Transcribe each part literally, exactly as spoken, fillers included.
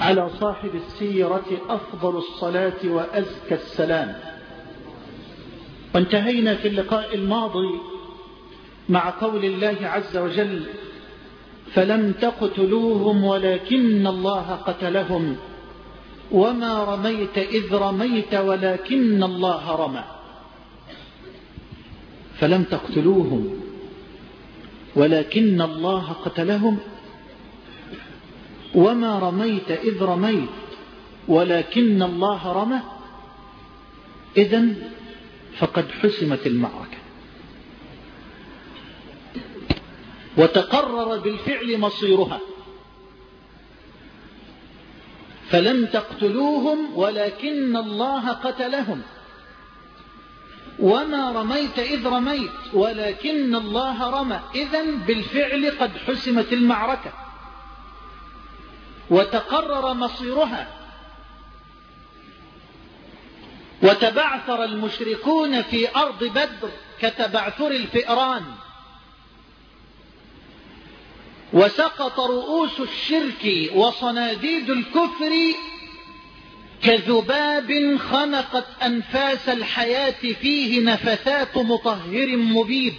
على صاحب السيرة أفضل الصلاة وأزكى السلام. وانتهينا في اللقاء الماضي مع قول الله عز وجل: فلم تقتلوهم ولكن الله قتلهم وما رميت إذ رميت ولكن الله رمى. فلم تقتلوهم ولكن الله قتلهم وما رميت إذ رميت ولكن الله رمى. إذن فقد حسمت المعركة وتقرر بالفعل مصيرها. فلم تقتلوهم ولكن الله قتلهم وما رميت إذ رميت ولكن الله رمى. إذن بالفعل قد حسمت المعركة وتقرر مصيرها. وتبعثر المشركون في أرض بدر كتبعثر الفئران، وسقط رؤوس الشرك وصناديد الكفر كذباب خنقت أنفاس الحياة فيه نفثات مطهر مبيد.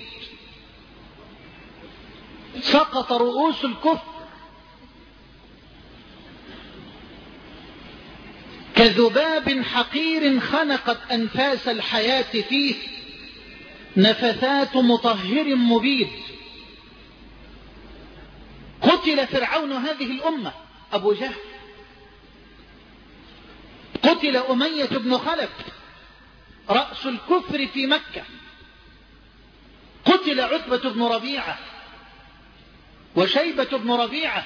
سقط رؤوس الكفر كذباب حقير خنقت أنفاس الحياة فيه نفثات مطهر مبيد. قتل فرعون هذه الأمة أبو جهل، قتل أمية بن خلف رأس الكفر في مكة، قتل عتبة بن ربيعة وشيبة بن ربيعة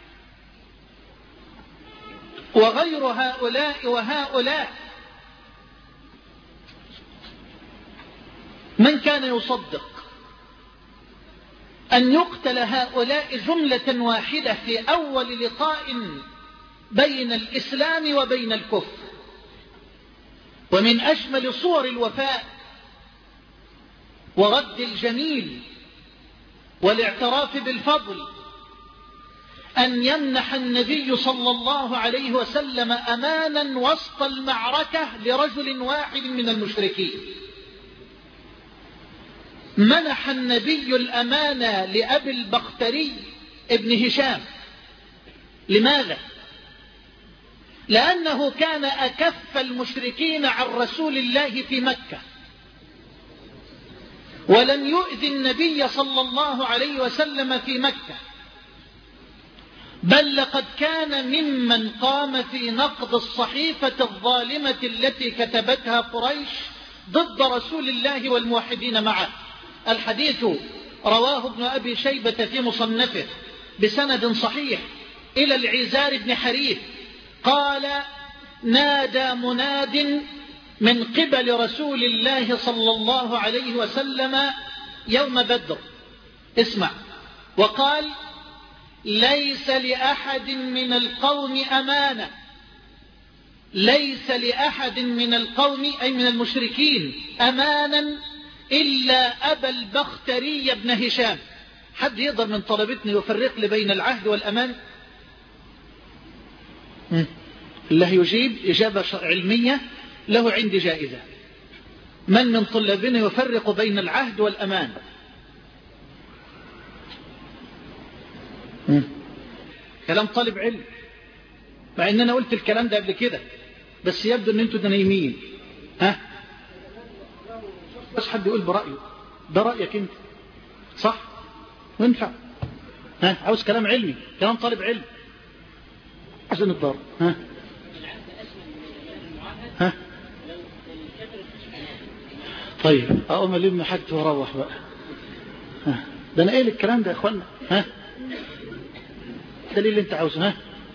وغير هؤلاء وهؤلاء. من كان يصدق أن يقتل هؤلاء جملة واحدة في أول لقاء بين الإسلام وبين الكفر؟ ومن أجمل صور الوفاء ورد الجميل والاعتراف بالفضل أن يمنح النبي صلى الله عليه وسلم أمانا وسط المعركة لرجل واحد من المشركين. منح النبي الأمانة لأبي البختري ابن هشام. لماذا؟ لأنه كان أكف المشركين عن رسول الله في مكة، ولم يؤذي النبي صلى الله عليه وسلم في مكة، بل لقد كان ممن قام في نقض الصحيفة الظالمة التي كتبتها قريش ضد رسول الله والموحدين معه. الحديث رواه ابن أبي شيبة في مصنفه بسند صحيح إلى العزار بن حريث قال: نادى مناد من قبل رسول الله صلى الله عليه وسلم يوم بدر، اسمع، وقال: ليس لأحد من القوم أمانة، ليس لأحد من القوم أي من المشركين أمانا إلا أبا البختري بن هشام. حد يقدر من طلبتني يفرق لي بين العهد والأمان؟ الله يجيب إجابة علمية له عندي جائزة. من من طلابنا يفرق بين العهد والأمان؟ كلام طالب علم، مع ان انا قلت الكلام ده قبل كده، بس يبدو ان انتوا نايمين. ها بس حد يقول برأيه، ده رأيك انت صح وينفع. ها عاوز كلام علمي، كلام طالب علم عشان الضرب. ها ها طيب اقوم الم حاجتي واروح بقى. ها ده انا قايل الكلام ده يا اخوانا. ها الدليل اللي انت عاوزه. ها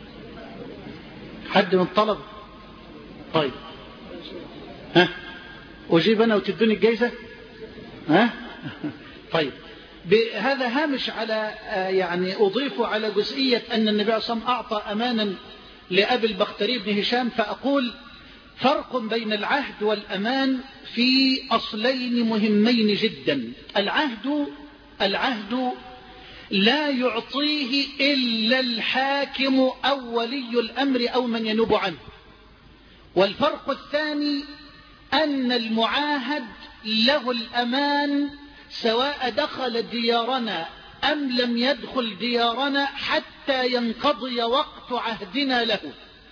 حد من طلب؟ طيب ها اجيب انا وتدوني الجايزه. ها طيب بهذا هامش على يعني اضيف على جزئيه ان النبي صلى الله عليه وسلم اعطى امانا لابي البختري بن هشام، فاقول فرق بين العهد والأمان في أصلين مهمين جدا. العهد العهد لا يعطيه إلا الحاكم أو ولي الأمر أو من ينوب عنه. والفرق الثاني أن المعاهد له الأمان سواء دخل ديارنا أم لم يدخل ديارنا حتى ينقضي وقت عهدنا له.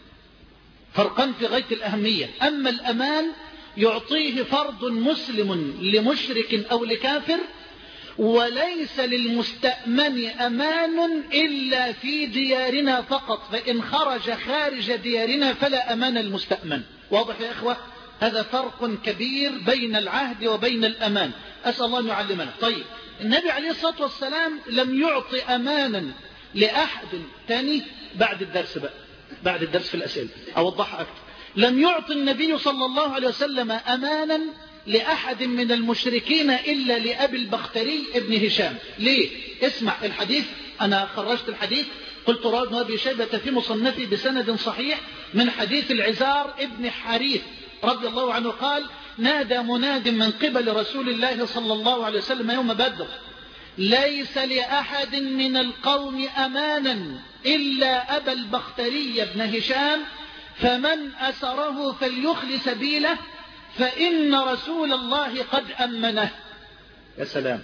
فرقا في غاية الأهمية. أما الأمان يعطيه فرد مسلم لمشرك أو لكافر، وليس للمستأمن أمان إلا في ديارنا فقط، فإن خرج خارج ديارنا فلا أمان المستأمن. واضح يا إخوة؟ هذا فرق كبير بين العهد وبين الأمان. أسأل الله أن يعلمنا. طيب، النبي عليه الصلاة والسلام لم يعطي أمانا لأحد تاني بعد الدرس بقى، بعد الدرس في الأسئلة أوضحها أكثر. لم يعطي النبي صلى الله عليه وسلم أمانا لأحد من المشركين إلا لأبي البختري ابن هشام. ليه؟ اسمع الحديث، أنا خرجت الحديث، قلت رواه ابن أبي شيبة في مصنفه بسند صحيح من حديث العزار ابن حريث رضي الله عنه قال: نادى مناد من قبل رسول الله صلى الله عليه وسلم يوم بدر: ليس لأحد من القوم أمانا إلا أبا البختري بن هشام، فمن أسره فليخل سبيله فإن رسول الله قد أمنه. يا سلام،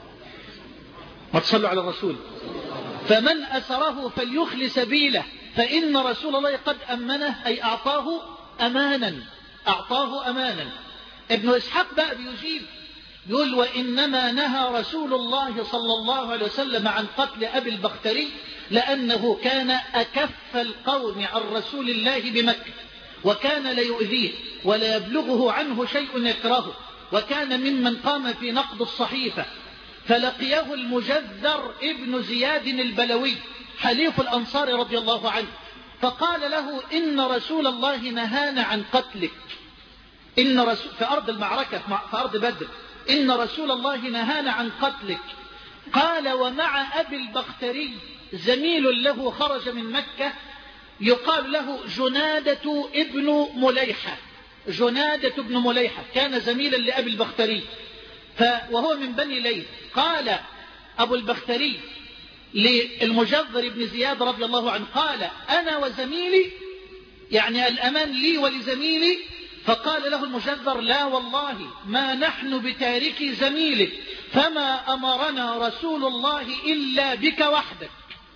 ما تصلوا على الرسول. فمن أسره فليخل سبيله فإن رسول الله قد أمنه، أي أعطاه أمانا، أعطاه أمانا. ابن إسحاق بقى بيجيب يقول: وإنما نهى رسول الله صلى الله عليه وسلم عن قتل أبي البختري لأنه كان أكف القوم عن رسول الله بمكة، وكان ليؤذيه ولا يبلغه عنه شيء يكرهه، وكان ممن قام في نقض الصحيفة. فلقيه المجذر ابن زياد البلوي حليف الأنصار رضي الله عنه، فقال له: إن رسول الله نهانا عن قتلك، إن رسول في أرض المعركة في أرض بدر، إن رسول الله نهانا عن قتلك. قال: ومع أبي البختري زميل له خرج من مكة يقال له جنادة ابن مليحة، جنادة ابن مليحة كان زميلا لأبي البختري وهو من بني ليث. قال أبو البختري للمجذر بن زياد رضي الله عنه: قال: أنا وزميلي، يعني الأمان لي ولزميلي. فقال له المجذر: لا والله ما نحن بتاركي زميلك، فما أمرنا رسول الله إلا بك وحدك.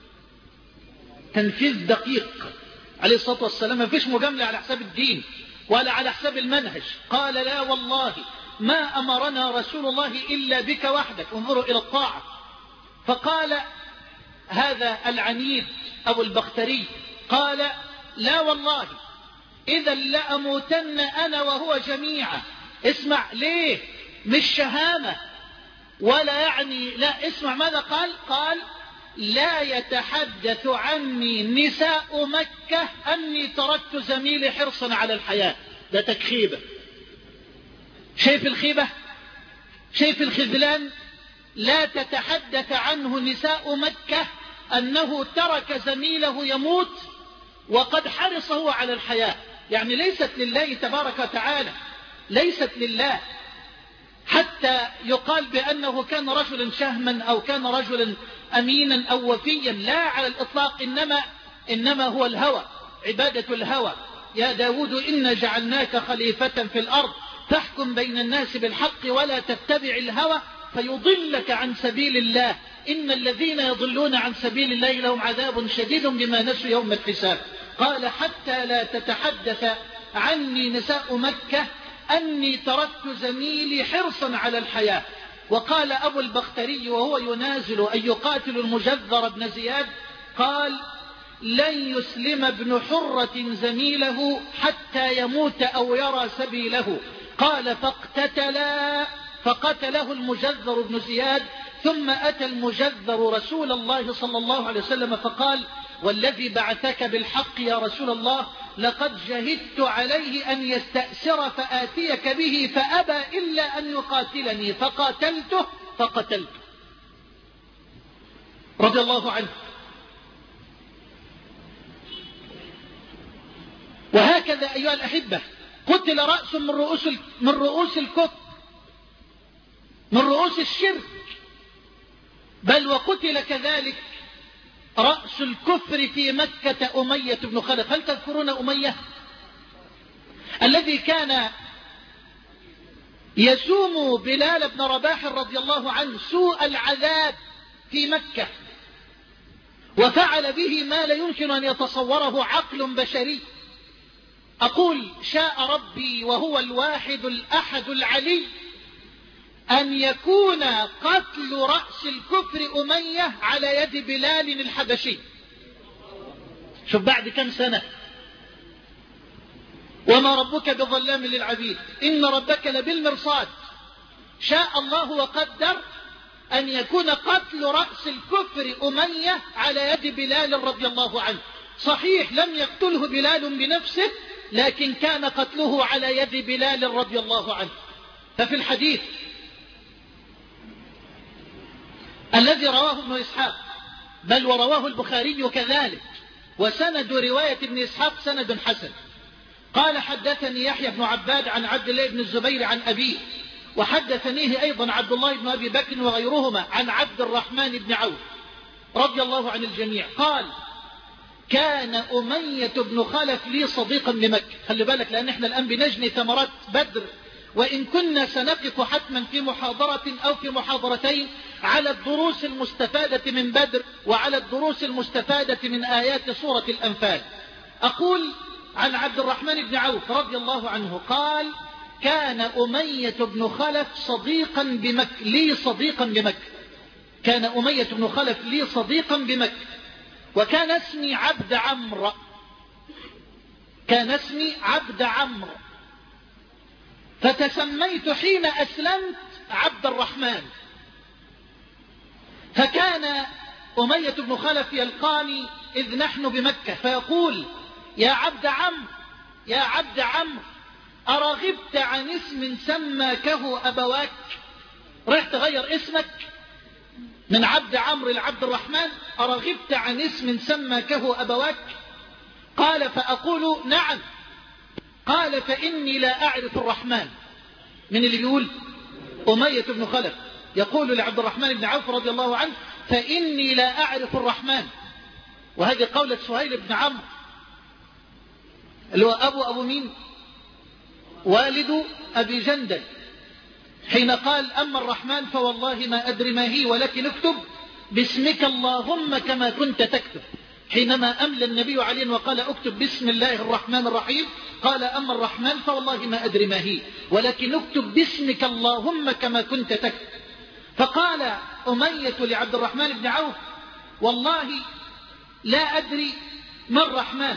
تنفيذ دقيق عليه الصلاة والسلام، ما فيش مجاملة على حساب الدين ولا على حساب المنهج. قال: لا والله ما أمرنا رسول الله إلا بك وحدك. انظروا إلى الطاعة. فقال هذا العنيد أبو البختري قال: لا والله إذا لأموتن أنا وهو جميعا. اسمع، ليه؟ مش شهامة ولا يعني، لا، اسمع ماذا قال. قال: لا يتحدث عني نساء مكة أني تركت زميلي حرصا على الحياة. ده تكخيبة. شايف الخيبة؟ شايف الخذلان؟ لا تتحدث عنه نساء مكة أنه ترك زميله يموت وقد حرصه على الحياة. يعني ليست لله تبارك وتعالى، ليست لله، حتى يقال بأنه كان رجلا شهما أو كان رجلا أمينا أو وفيا، لا على الإطلاق. إنما, إنما هو الهوى، عبادة الهوى. يا داود إنا جعلناك خليفة في الأرض تحكم بين الناس بالحق ولا تتبع الهوى فيضلك عن سبيل الله، إن الذين يضلون عن سبيل الله لهم عذاب شديد بما نسوا يوم الحساب. قال: حتى لا تتحدث عني نساء مكة أني تركت زميلي حرصا على الحياة. وقال أبو البختري وهو ينازل أن يقاتل المجذر بن زياد، قال: لن يسلم ابن حرة زميله حتى يموت أو يرى سبيله. قال: فاقتتلا، فقتله المجذر بن زياد. ثم أتى المجذر رسول الله صلى الله عليه وسلم فقال: والذي بعثك بالحق يا رسول الله، لقد جهدت عليه أن يستأسر فآتيك به فأبى إلا أن يقاتلني فقاتلته فقتلته. رضي الله عنه. وهكذا أيها الأحبة قتل رأس من رؤوس من رؤوس الكفر، من رؤوس الشرك، بل وقتل كذلك رأس الكفر في مكة أمية بن خلف. هل تذكرون أمية الذي كان يسوم بلال بن رباح رضي الله عنه سوء العذاب في مكة، وفعل به ما لا يمكن أن يتصوره عقل بشري؟ أقول شاء ربي وهو الواحد الأحد العلي أن يكون قتل رأس الكفر أمية على يد بلال الحبشي. شوف بعد كم سنة، وما ربك بظلام للعبيد، إن ربك لبالمرصاد. شاء الله وقدر أن يكون قتل رأس الكفر أمية على يد بلال رضي الله عنه. صحيح لم يقتله بلال بنفسه، لكن كان قتله على يد بلال رضي الله عنه. ففي الحديث الذي رواه ابن إسحاق، بل ورواه البخاري كذلك، وسند رواية ابن إسحاق سند حسن، قال حدثني يحيى بن عباد عن عبد الله بن الزبير عن أبيه، وحدثنيه أيضا عبد الله بن أبي بكر وغيرهما عن عبد الرحمن بن عوف رضي الله عن الجميع قال كان أمية بن خلف لي صديقا بمكة. خلي بالك، لأن احنا الآن بنجني ثمرات بدر، وإن كنا سنقف حتما في محاضرة أو في محاضرتين على الدروس المستفادة من بدر وعلى الدروس المستفادة من آيات سورة الأنفال. أقول عن عبد الرحمن بن عوف رضي الله عنه قال كان أمية بن خلف صديقا بمكة لي صديقا بمكة كان أمية بن خلف لي صديقا بمكة وكان اسمي عبد عمرو كان اسمي عبد عمرو فتسميت حين أسلمت عبد الرحمن. فكان أمية بن خلف يلقاني إذ نحن بمكة فيقول يا عبد عمرو يا عبد عمرو أرغبت عن اسم سماكه أبواك؟ رحت غير اسمك من عبد عمرو لعبد الرحمن؟ أرغبت عن اسم سماكه أبواك؟ قال فأقول نعم. قال فإني لا أعرف الرحمن. من اللي بيقول؟ أمية بن خلف يقول لعبد الرحمن بن عوف رضي الله عنه فإني لا أعرف الرحمن. وهذه قولة سهيل بن عمرو اللي هو أبو أبو مين؟ والد أبي جندل، حين قال أما الرحمن فوالله ما أدري ما هي ولكن اكتب باسمك اللهم كما كنت تكتب. حينما أملى النبي عليه وقال اكتب بسم الله الرحمن الرحيم قال أما الرحمن فوالله ما أدري ما هي ولكن اكتب باسمك اللهم كما كنت تكتب. فقال أمية لعبد الرحمن بن عوف والله لا أدري ما الرحمن.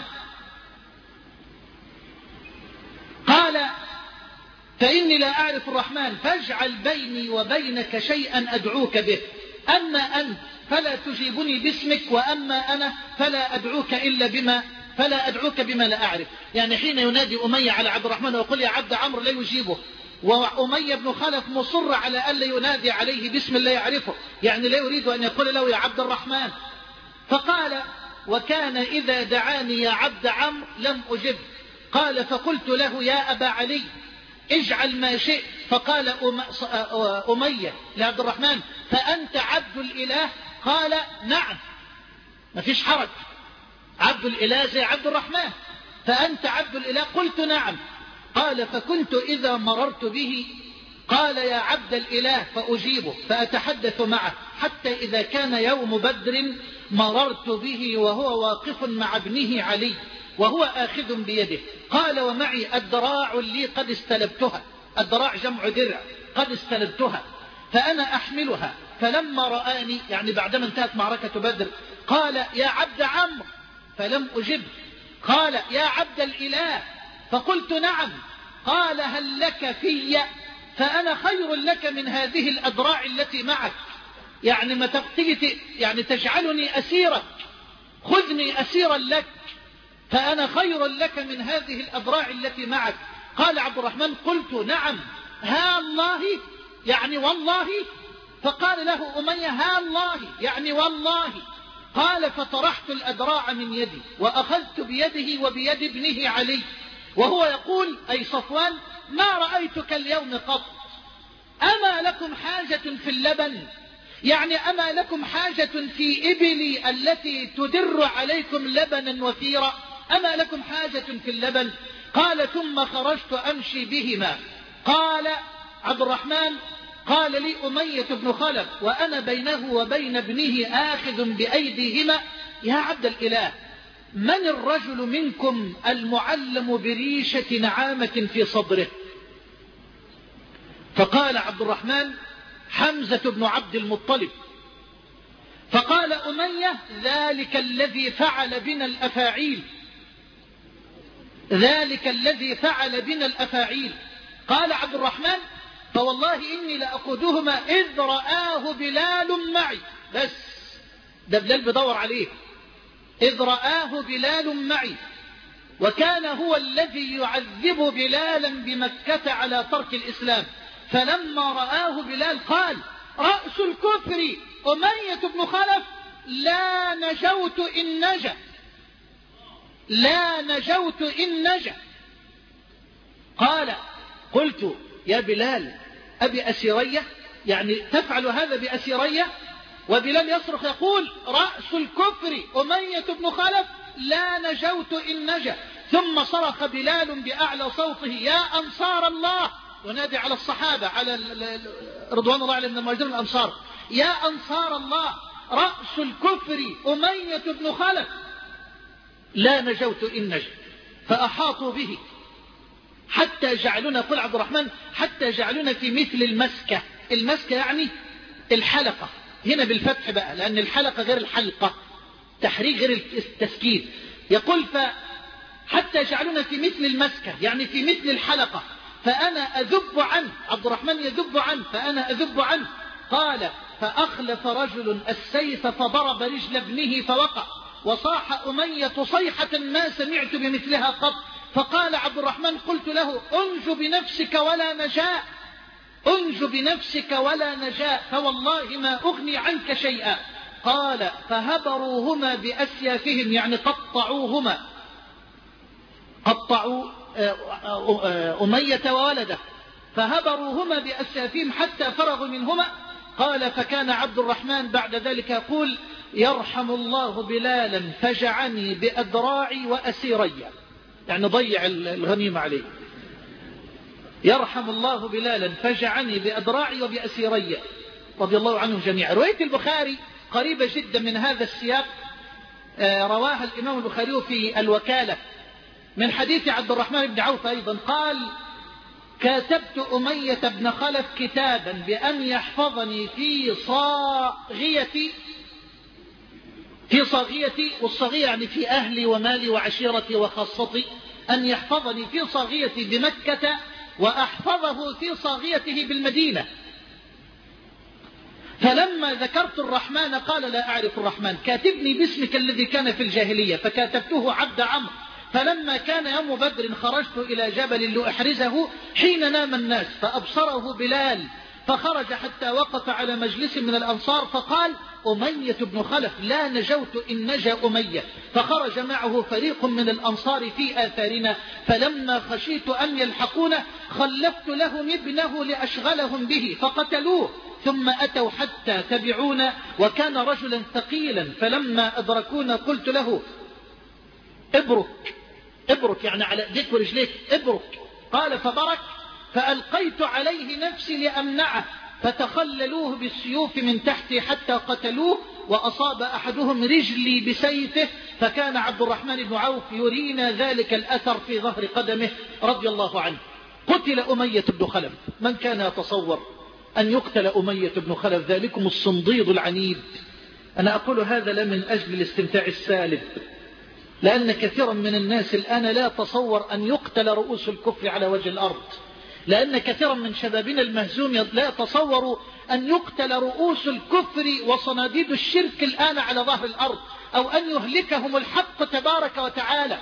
قال فإني لا أعرف الرحمن فاجعل بيني وبينك شيئا أدعوك به، أما أنت فلا تجيبني باسمك وأما أنا فلا أدعوك إلا بما فلا أدعوك بما لا أعرف. يعني حين ينادي أمية على عبد الرحمن ويقول يا عبد عمرو لا يجيبه، وأمية بن خلف مصر على أن لا ينادي عليه باسم لا يعرفه، يعني لا يريد أن يقول له يا عبد الرحمن. فقال وكان إذا دعاني يا عبد عمرو لم أجب. قال فقلت له يا أبا علي اجعل ما شئت. فقال أمية لعبد الرحمن فأنت عبد الإله؟ قال نعم. ما فيش حرج، عبد الإله زي عبد الرحمن. فأنت عبد الإله؟ قلت نعم. قال فكنت إذا مررت به قال يا عبد الإله فأجيبه فأتحدث معه حتى إذا كان يوم بدر مررت به وهو واقف مع ابنه علي وهو آخذ بيده. قال ومعي الدراع لي قد استلبتها، الدراع جمع درع، قد استلبتها فأنا أحملها. فلما رآني يعني بعدما انتهت معركة بدر قال يا عبد عمرو فلم أجب. قال يا عبد الإله فقلت نعم. قال هل لك في فأنا خير لك من هذه الأدراع التي معك، يعني ما تقتلت يعني تجعلني أسيرك، خذني أسيرا لك فأنا خير لك من هذه الأدراع التي معك. قال عبد الرحمن قلت نعم. ها الله يعني والله؟ فقال له أمية ها الله يعني والله. قال فطرحت الأدراع من يدي وأخذت بيده وبيد ابنه علي وهو يقول أي صفوان ما رأيتك اليوم قط، أما لكم حاجة في اللبن؟ يعني أما لكم حاجة في إبلي التي تدر عليكم لبنا وثيرا؟ أما لكم حاجة في اللبن؟ قال ثم خرجت أمشي بهما. قال عبد الرحمن قال لي أمية بن خلف وأنا بينه وبين ابنه آخذ بأيديهما: يا عبد الإله، من الرجل منكم المعلم بريشة نعامة في صدره؟ فقال عبد الرحمن: حمزة بن عبد المطلب. فقال أمية: ذلك الذي فعل بنا الأفاعيل، ذلك الذي فعل بنا الأفاعيل. قال عبد الرحمن: فوالله إني لأقودهما إذ رآه بلال معي. بس ده بلال بدور عليه. إذ رآه بلال معي، وكان هو الذي يعذب بلالا بمكة على ترك الإسلام. فلما رآه بلال قال: رأس الكفر أمية بن خلف، لا نجوت إن نجا، لا نجوت إن نجا. قال: قلت: يا بلال أبي أسيرية؟ يعني تفعل هذا بأسيرية؟ وبلال يصرخ يقول: رأس الكفر أمية بن خلف، لا نجوت إن نجا. ثم صرخ بلال بأعلى صوته: يا أنصار الله، ونادي على الصحابة على رضوان الله عليهم من المهاجرين الأنصار: يا أنصار الله، رأس الكفر أمية بن خلف، لا نجوت إن نجا. فأحاطوا به حتى جعلنا، قل عبد الرحمن، حتى جعلنا في مثل المسكة. المسكة يعني الحلقة، هنا بالفتح بقى، لأن الحلقة غير الحلقة، تحريك غير التسكين. يقول: فحتى جعلنا في مثل المسكة، يعني في مثل الحلقة، فأنا أذب عنه. عبد الرحمن يذب عنه، فأنا أذب عنه. قال: فأخلف رجل السيف فضرب رجل ابنه فوقع، وصاح أمية صيحة ما سمعت بمثلها قط. فقال عبد الرحمن: قلت له: أنج بنفسك ولا نجاء، أنج بنفسك ولا نجاء، فوالله ما أغني عنك شيئا. قال: فهبروهما بأسيافهم، يعني قطعوهما، قطعوا أمية وولده، فهبروهما بأسيافهم حتى فرغوا منهما. قال: فكان عبد الرحمن بعد ذلك يقول: يرحم الله بلالا فجعني بأدراعي وأسيري، يعني ضيع الغنيمة عليه. يرحم الله بلالا فجعني بأدراعي وبأسيري، رضي الله عنهم جميعا. رواية البخاري قريبة جدا من هذا السياق، رواها الإمام البخاري في الوكالة من حديث عبد الرحمن بن عوف أيضا. قال: كاتبت أمية بن خلف كتابا بأن يحفظني في صاغيتي، في صاغيتي، والصاغية يعني في أهلي ومالي وعشيرتي وخاصتي، أن يحفظني في صاغيتي بمكة وأحفظه في صاغيته بالمدينة. فلما ذكرت الرحمن قال: لا أعرف الرحمن، كاتبني باسمك الذي كان في الجاهلية. فكاتبته عبد عمرو. فلما كان يوم بدر خرجت إلى جبل لأحرزه حين نام الناس، فأبصره بلال، فخرج حتى وقف على مجلس من الأنصار، فقال: أمية بن خلف، لا نجوت إن نجا أمية. فخرج معه فريق من الأنصار في آثارنا، فلما خشيت أن يلحقونه خلفت لهم ابنه لأشغلهم به، فقتلوه، ثم أتوا حتى تبعونا، وكان رجلا ثقيلا. فلما أدركونا قلت له: ابرك، ابرك يعني على ايديك ورجليك، ابرك. قال: فبرك، فألقيت عليه نفسي لأمنعه، فتخللوه بالسيوف من تحتي حتى قتلوه، وأصاب أحدهم رجلي بسيفه. فكان عبد الرحمن بن عوف يرينا ذلك الأثر في ظهر قدمه رضي الله عنه. قتل أمية بن خلف. من كان يتصور أن يقتل أمية بن خلف؟ ذلكم الصنديد العنيد. أنا أقول هذا لا من أجل الاستمتاع السالب، لأن كثيرا من الناس الآن لا يتصور أن يقتل رؤوس الكفر على وجه الأرض، لأن كثيرا من شبابنا المهزوم لا يتصور أن يقتل رؤوس الكفر وصناديد الشرك الآن على ظهر الأرض، أو أن يهلكهم الحق تبارك وتعالى.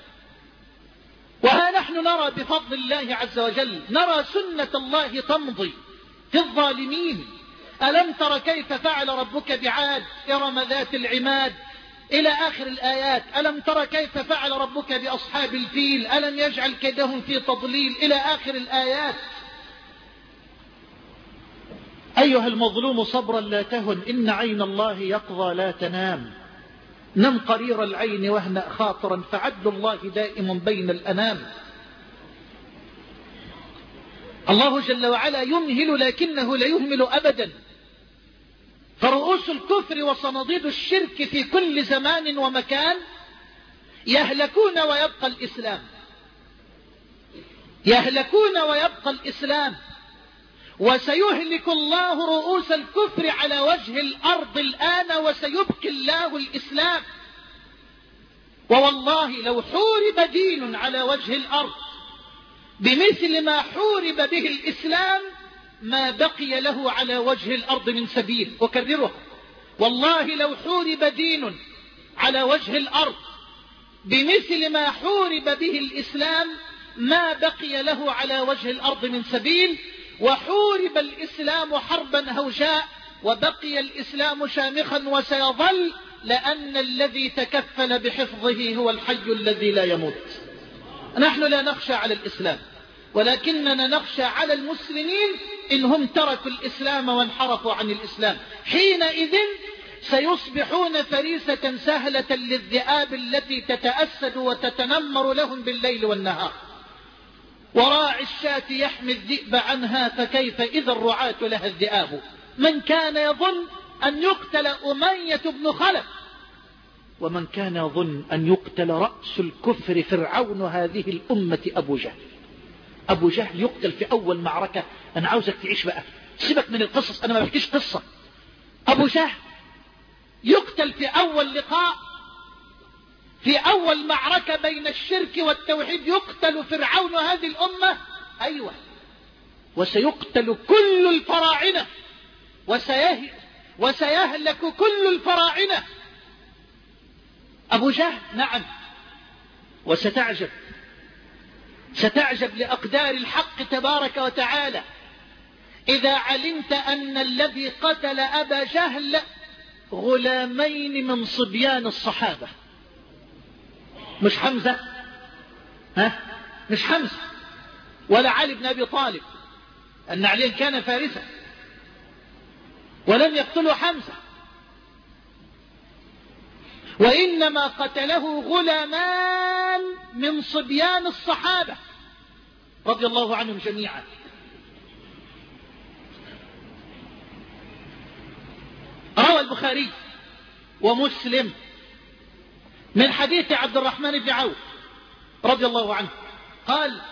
وها نحن نرى بفضل الله عز وجل، نرى سنة الله تمضي في الظالمين. ألم تر كيف فعل ربك بعاد إرم ذات العماد إلى آخر الآيات. ألم تر كيف فعل ربك بأصحاب الفيل، ألم يجعل كيدهم في تضليل، إلى آخر الآيات. أيها المظلوم صبرا لا تهن، إن عين الله يقظى لا تنام. نم قرير العين واهنأ خاطرا، فعدل الله دائم بين الأنام. الله جل وعلا يمهل لكنه لا يهمل أبدا، فرؤوس الكفر وصناديد الشرك في كل زمان ومكان يهلكون ويبقى الإسلام، يهلكون ويبقى الإسلام. وسيهلك الله رؤوس الكفر على وجه الأرض الآن، وسيبقي الله الإسلام. ووالله لو حورب دين على وجه الأرض بمثل ما حورب به الإسلام ما بقي له على وجه الأرض من سبيل. أكررها، والله لو حورب دين على وجه الأرض بمثل ما حورب به الإسلام ما بقي له على وجه الأرض من سبيل. وحورب الإسلام حربا هوجاء وبقي الإسلام شامخا وسيظل، لأن الذي تكفل بحفظه هو الحي الذي لا يموت. نحن لا نخشى على الإسلام، ولكننا نخشى على المسلمين إن هم تركوا الإسلام وانحرفوا عن الإسلام. حينئذ سيصبحون فريسة سهلة للذئاب التي تتأسد وتتنمر لهم بالليل والنهار. وراعي الشاة يحمي الذئب عنها، فكيف إذا الرعاة لها الذئاب. من كان يظن أن يقتل أمية بن خلف، ومن كان يظن أن يقتل رأس الكفر فرعون هذه الأمة أبو جهل. أبو جهل يقتل في أول معركة. أنا عاوزك تعيش بقى، سيبك من القصص، أنا ما بحكيش قصة. أبو جهل يقتل في أول لقاء، في أول معركة بين الشرك والتوحيد يقتل فرعون هذه الأمة. أيوة، وسيقتل كل الفراعنة، وسيه... وسيهلك كل الفراعنة. أبو جهل، نعم. وستعجب، ستعجب لأقدار الحق تبارك وتعالى إذا علمت أن الذي قتل أبا جهل غلامين من صبيان الصحابة. مش حمزة، ها؟ مش حمزة ولا علي بن أبي طالب، أن علي كان فارسا ولم يقتله حمزة، وإنما قتله غلامان من صبيان الصحابة رضي الله عنهم جميعا. روى البخاري ومسلم من حديث عبد الرحمن بن عوف رضي الله عنه قال: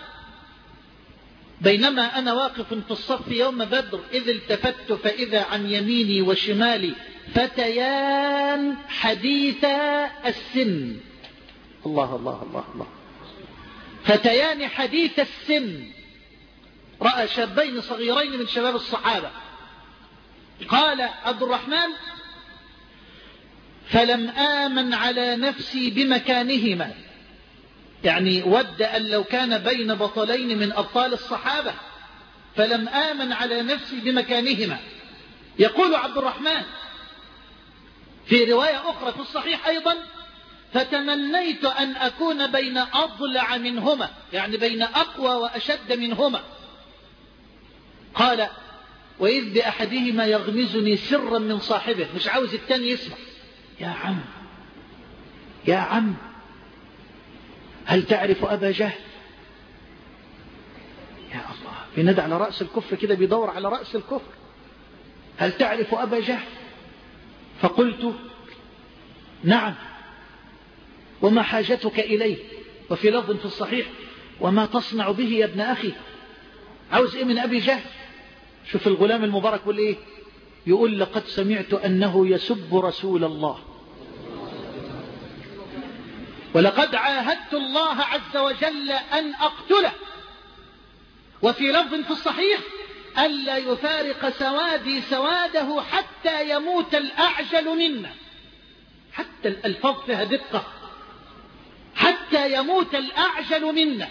بينما أنا واقف في الصف يوم بدر إذ التفت فإذا عن يميني وشمالي فتيان حديثا السن. الله الله الله الله. فتيان حديث السن، رأى شابين صغيرين من شباب الصحابة. قال عبد الرحمن: فلم آمن على نفسي بمكانهما، يعني ود أن لو كان بين بطلين من أبطال الصحابة، فلم آمن على نفسي بمكانهما. يقول عبد الرحمن في رواية أخرى في الصحيح أيضا: فتمنيت أن أكون بين أضلع منهما، يعني بين أقوى وأشد منهما. قال: وإذ بأحدهما يغمزني سرا من صاحبه، مش عاوز التاني يسمع. يا عم يا عم هل تعرف أبا جهل؟ يا الله، بينادى على رأس الكفر كده، بيدور على رأس الكفر. هل تعرف أبا جهل؟ فقلت: نعم. وما حاجتك إليه؟ وفي لفظ في الصحيح: وما تصنع به يا ابن أخي؟ عاوز إيه من أبي جهل؟ شوف الغلام المبارك يقول إيه؟ يقول: لقد سمعت أنه يسب رسول الله، ولقد عاهدت الله عز وجل أن أقتله. وفي لفظ في الصحيح: ألا يفارق سوادي سواده حتى يموت الأعجل منا. حتى الألفاظ فيها دقة، حتى يموت الأعجل منا.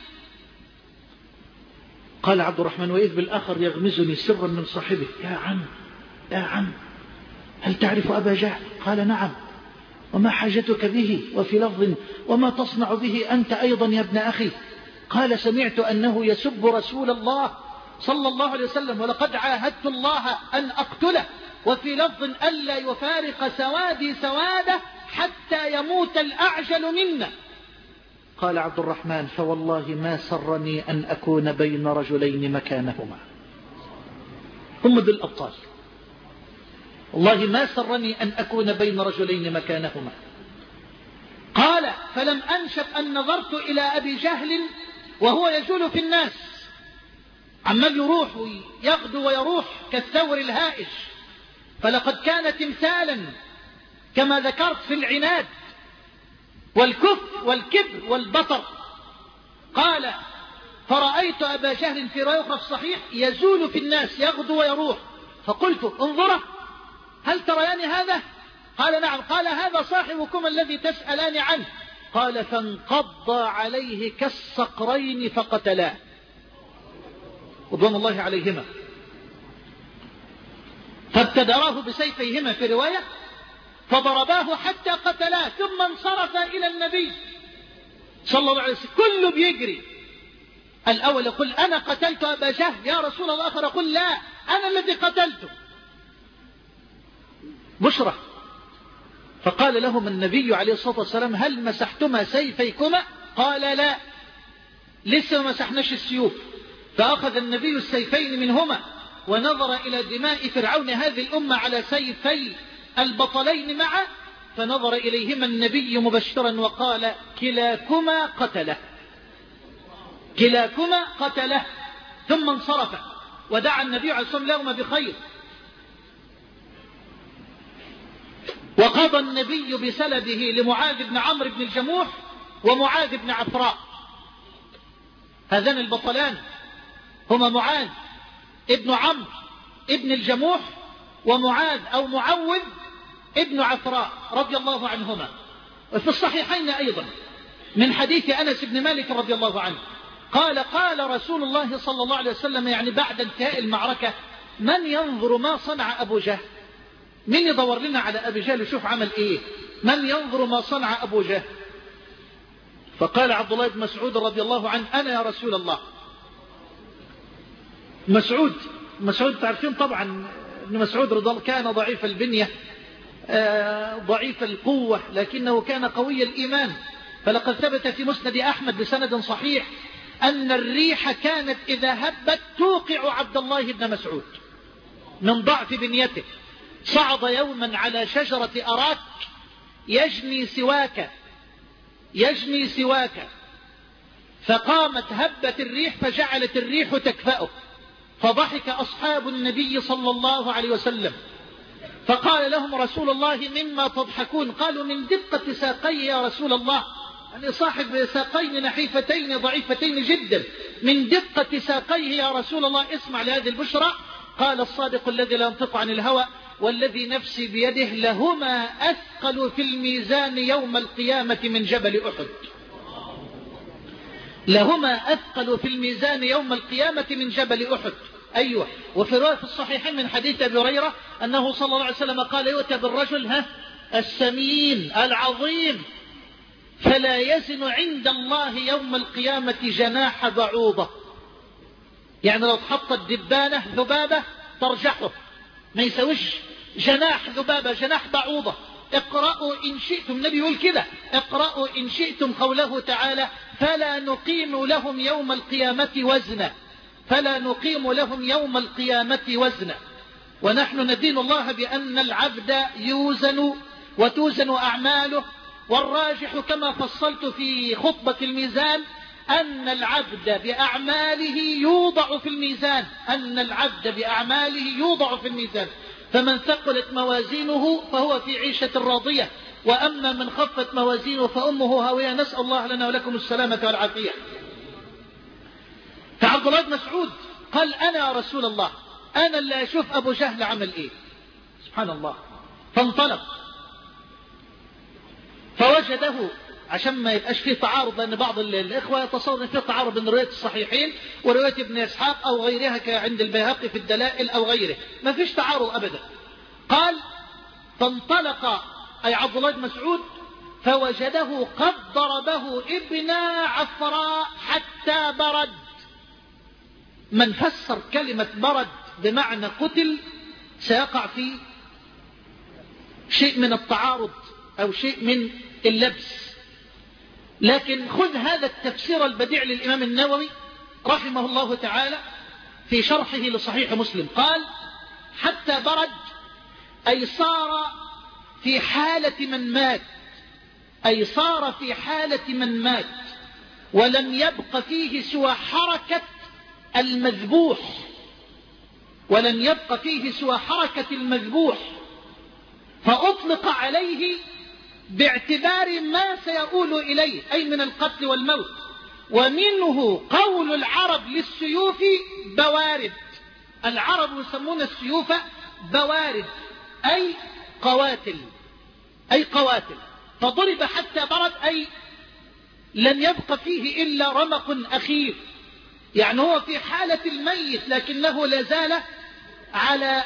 قال عبد الرحمن: وإذ بالآخر يغمزني سرا من صاحبه. يا عم يا عم هل تعرف أبا جهل؟ قال: نعم. وما حاجتك به؟ وفي لفظ: وما تصنع به أنت أيضا يا ابن أخي؟ قال: سمعت أنه يسب رسول الله، صلى الله عليه وسلم: ولقد عاهدت الله أن أقتله، وفي لفظ: ألا يفارق سوادي سواده حتى يموت الأعجل منا. قال عبد الرحمن: فوالله ما سرني أن أكون بين رجلين مكانهما. هم ذو الأبطال. والله ما سرني أن أكون بين رجلين مكانهما. قال: فلم أنشب أن نظرت إلى أبي جهل وهو يجول في الناس، عمال يروح ويغدو ويروح كالثور الهائج، فلقد كان تمثالا كما ذكرت في العناد والكفر والكبر والبطر. قال: فرأيت أبا جهل في رواية الصحيح يزول في الناس يغدو ويروح، فقلت: انظره، هل تريان هذا؟ قال: نعم. قال: هذا صاحبكم الذي تسألان عنه. قال: فانقض عليه كالصقرين فقتلاه رضوان الله عليهما، فابتدراه بسيفيهما في رواية، فضرباه حتى قتلاه، ثم انصرف إلى النبي صلى الله عليه وسلم. كله بيجري، الأول يقول: أنا قتلت أبا جهل يا رسول الله، آخر يقول: لا، أنا الذي قتلته. بشرى. فقال لهم النبي عليه الصلاة والسلام: هل مسحتما سيفيكما؟ قال: لا، لسه ما مسحناش السيوف. فأخذ النبي السيفين منهما ونظر إلى دماء فرعون هذه الأمة على سيفي البطلين معا، فنظر إليهما النبي مبشرا وقال: كلاكما قتله، كلاكما قتله. ثم انصرف ودعا النبي عليه الصلاة والسلام لهما بخير. وقضى النبي بسلبه لمعاذ بن عمرو بن الجموح ومعاذ بن عفراء. هذان البطلان هما معاذ ابن عمرو ابن الجموح ومعاذ أو معوذ ابن عفراء رضي الله عنهما. وفي الصحيحين أيضا من حديث أنس بن مالك رضي الله عنه قال: قال رسول الله صلى الله عليه وسلم، يعني بعد انتهاء المعركة: من ينظر ما صنع أبو جهل؟ من يدور لنا على أبي جهل يشوف عمل إيه؟ من ينظر ما صنع أبو جهل؟ فقال عبد الله بن مسعود رضي الله عنه: أنا يا رسول الله. مسعود مسعود تعرفين طبعا ابن مسعود رضي الله كان ضعيف البنية ضعيف القوة، لكنه كان قوي الإيمان. فلقد ثبت في مسند أحمد بسند صحيح أن الريح كانت إذا هبت توقع عبد الله بن مسعود من ضعف بنيته. صعد يوما على شجرة أراك يجني سواك يجني سواك فقامت هبت الريح فجعلت الريح تكفأه، فضحك أصحاب النبي صلى الله عليه وسلم، فقال لهم رسول الله: مما تضحكون؟ قالوا: من دقة ساقيه يا رسول الله، يعني صاحب ساقين نحيفتين ضعيفتين جدا، من دقة ساقيه يا رسول الله، اسمع لهذه البشرى. قال: الصادق الذي لا ينطق عن الهوى والذي نفسي بيده لهما أثقل في الميزان يوم القيامة من جبل أحد. لهما أثقل في الميزان يوم القيامة من جبل أحد. أيوة. وفي رواية في الصحيحين من حديث أبي هريرة أنه صلى الله عليه وسلم قال: يؤتى بالرجل ها السمين العظيم فلا يزن عند الله يوم القيامة جناح بعوضة، يعني لو تحطت دبانة ذبابة ترجحه، ما يسويش جناح ذبابة، جناح بعوضة. اقرأوا إن شئتم، النبي يقول كده: اقرأوا إن شئتم قوله تعالى: فلا نقيم لهم يوم القيامة وزنا، فلا نقيم لهم يوم القيامة وزنا. ونحن ندين الله بأن العبد يوزن وتوزن أعماله، والراجح كما فصلت في خطبة الميزان أن العبد بأعماله يوضع في الميزان، أن العبد بأعماله يوضع في الميزان، فمن ثقلت موازينه فهو في عيشة راضية، وأما من خفت موازينه فأمه هاوية. نسأل الله لنا ولكم السلامة والعافية. فعبد الله بن مسعود قال: أنا يا رسول الله، أنا اللي أشوف أبو جهل عمل إيه. سبحان الله. فانطلق فوجده، عشان ما يبقاش فيه تعارض، لأن بعض الإخوة يتصور أن فيه تعارض بين رواية الصحيحين ورواية ابن إسحاق أو غيرها كعند البيهقي في الدلائل أو غيره، ما فيش تعارض أبدا. قال: فانطلق أي عبد الله بن مسعود فوجده قد ضربه ابن عفراء حتى برد. من فسر كلمة برد بمعنى قتل سيقع في شيء من التعارض أو شيء من اللبس. لكن خذ هذا التفسير البديع للإمام النووي رحمه الله تعالى في شرحه لصحيح مسلم، قال حتى برد أي صار في حالة من مات، أي صار في حالة من مات ولم يبق فيه سوى حركة المذبوح، ولم يبق فيه سوى حركة المذبوح، فأطلق عليه باعتبار ما سيؤول إليه أي من القتل والموت. ومنه قول العرب للسيوف بوارد، العرب يسمون السيوف بوارد أي قواتل، أي قواتل. فضرب حتى برد أي لم يبق فيه إلا رمق أخير، يعني هو في حالة الميت لكنه لا زال على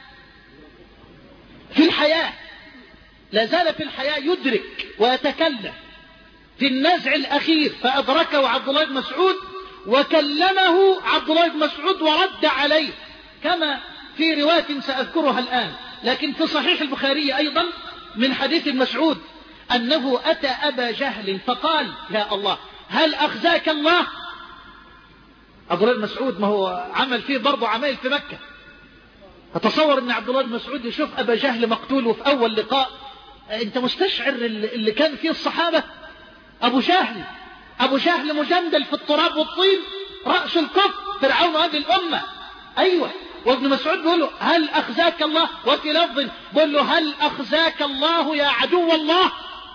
في الحياة، لا زال في الحياة يدرك ويتكلم في النزع الأخير، فأدركه عبد الله بن مسعود وكلمه عبد الله بن مسعود ورد عليه، كما في رواية سأذكرها الآن. لكن في صحيح البخاري أيضا من حديث مسعود أنه أتى أبا جهل فقال يا الله هل أخزاك الله. عبد الله بن مسعود ما هو عمل فيه برضه عمايل في مكة، أتصور أن عبد الله بن مسعود يشوف أبا جهل مقتول في أول لقاء، أنت مستشعر اللي كان فيه الصحابة. أبو جهل أبو جهل مجندل في التراب والطين، رأس الكفر، فرعون هذه الأمة. أيوة. وابن مسعود بيقول له هل أخزاك الله، وفي لفظ بيقول له هل أخزاك الله يا عدو الله.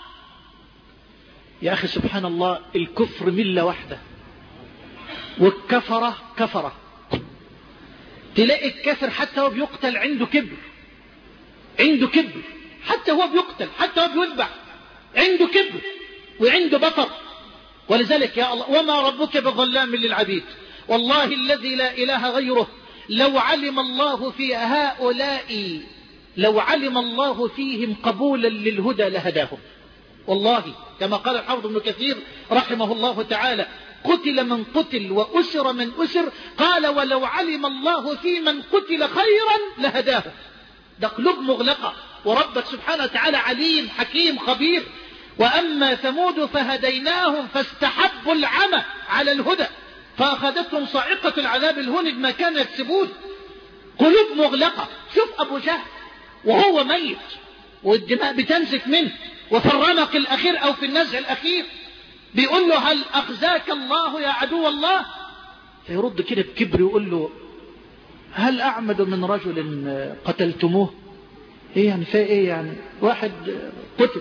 يا أخي سبحان الله، الكفر ملة واحدة والكفرة كفرة. تلاقي الكافر حتى هو بيقتل عنده كبر، عنده كبر حتى هو بيقتل، حتى هو بيذبح عنده كبر وعنده بطر. ولذلك يا الله وما ربك بظلام للعبيد، والله الذي لا إله غيره لو علم الله في هؤلاء لو علم الله فيهم قبولا للهدى لهداهم. والله كما قال الحافظ ابن كثير رحمه الله تعالى قتل من قتل وأسر من أسر، قال ولو علم الله في من قتل خيرا لهداه. ده قلوب مغلقة، وربك سبحانه وتعالى عليم حكيم خبير. وأما ثمود فهديناهم فاستحبوا العمى على الهدى فأخذتهم صاعقة العذاب الهون بما كانوا يكسبون. قلوب مغلقة. شوف أبو جهل وهو ميت والدماء بتنزف منه وفي الرمق الأخير أو في النزع الأخير بيقول له هل أخزاك الله يا عدو الله. فيرد كده بكبر يقول له هل أعمد من رجل قتلتموه. ايه يعني في ايه يعني واحد قتل.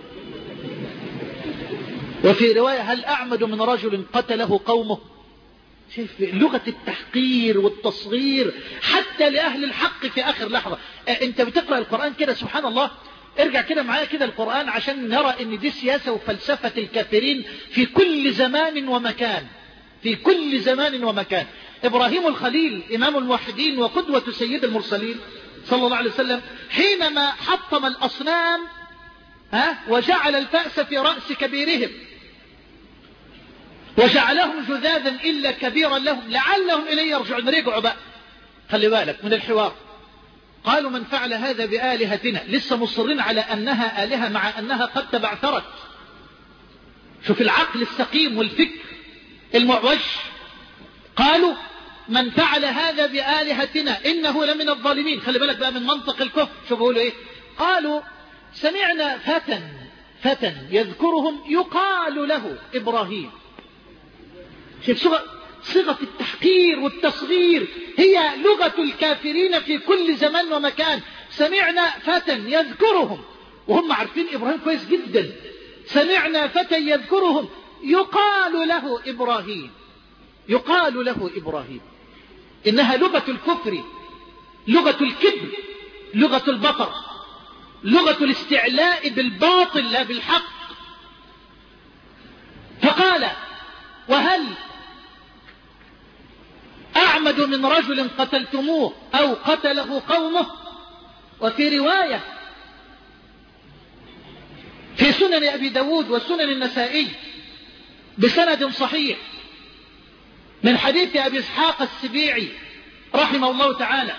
وفي رواية هل أعمد من رجل قتله قومه. شوف لغة التحقير والتصغير حتى لأهل الحق في آخر لحظة. انت بتقرأ القرآن كده سبحان الله، ارجع كده معايا كده القرآن عشان نرى ان دي سياسة وفلسفة الكافرين في كل زمان ومكان، في كل زمان ومكان. إبراهيم الخليل إمام الموحدين وقدوة سيد المرسلين صلى الله عليه وسلم حينما حطم الأصنام ها وجعل الفأس في رأس كبيرهم وجعلهم جذاذا إلا كبيرا لهم لعلهم إليه يرجعون. رجعوا بقى، خلي بالك من الحوار. قالوا من فعل هذا بآلهتنا، لسه مصرين على أنها آلهة مع أنها قد تبعثرت. شوف العقل السقيم والفكر المعوج. قالوا من فعل هذا بآلهتنا إنه لمن الظالمين. خلي بالك بقى من منطق الكفر. شوف بيقولوا إيه. قالوا سمعنا فتى فتى يذكرهم يقال له إبراهيم. شوف صيغة صيغة التحقير والتصغير هي لغة الكافرين في كل زمان ومكان. سمعنا فتى يذكرهم وهم عارفين إبراهيم كويس جدا. سمعنا فتى يذكرهم يقال له إبراهيم، يقال له إبراهيم. إنها لغة الكفر، لغة الكبر، لغة البطر، لغة الاستعلاء بالباطل لا بالحق. فقال وهل أعمد من رجل قتلتموه أو قتله قومه. وفي رواية في سنن أبي داود وسنن النسائي بسند صحيح من حديث أبي إسحاق السبيعي رحمه الله تعالى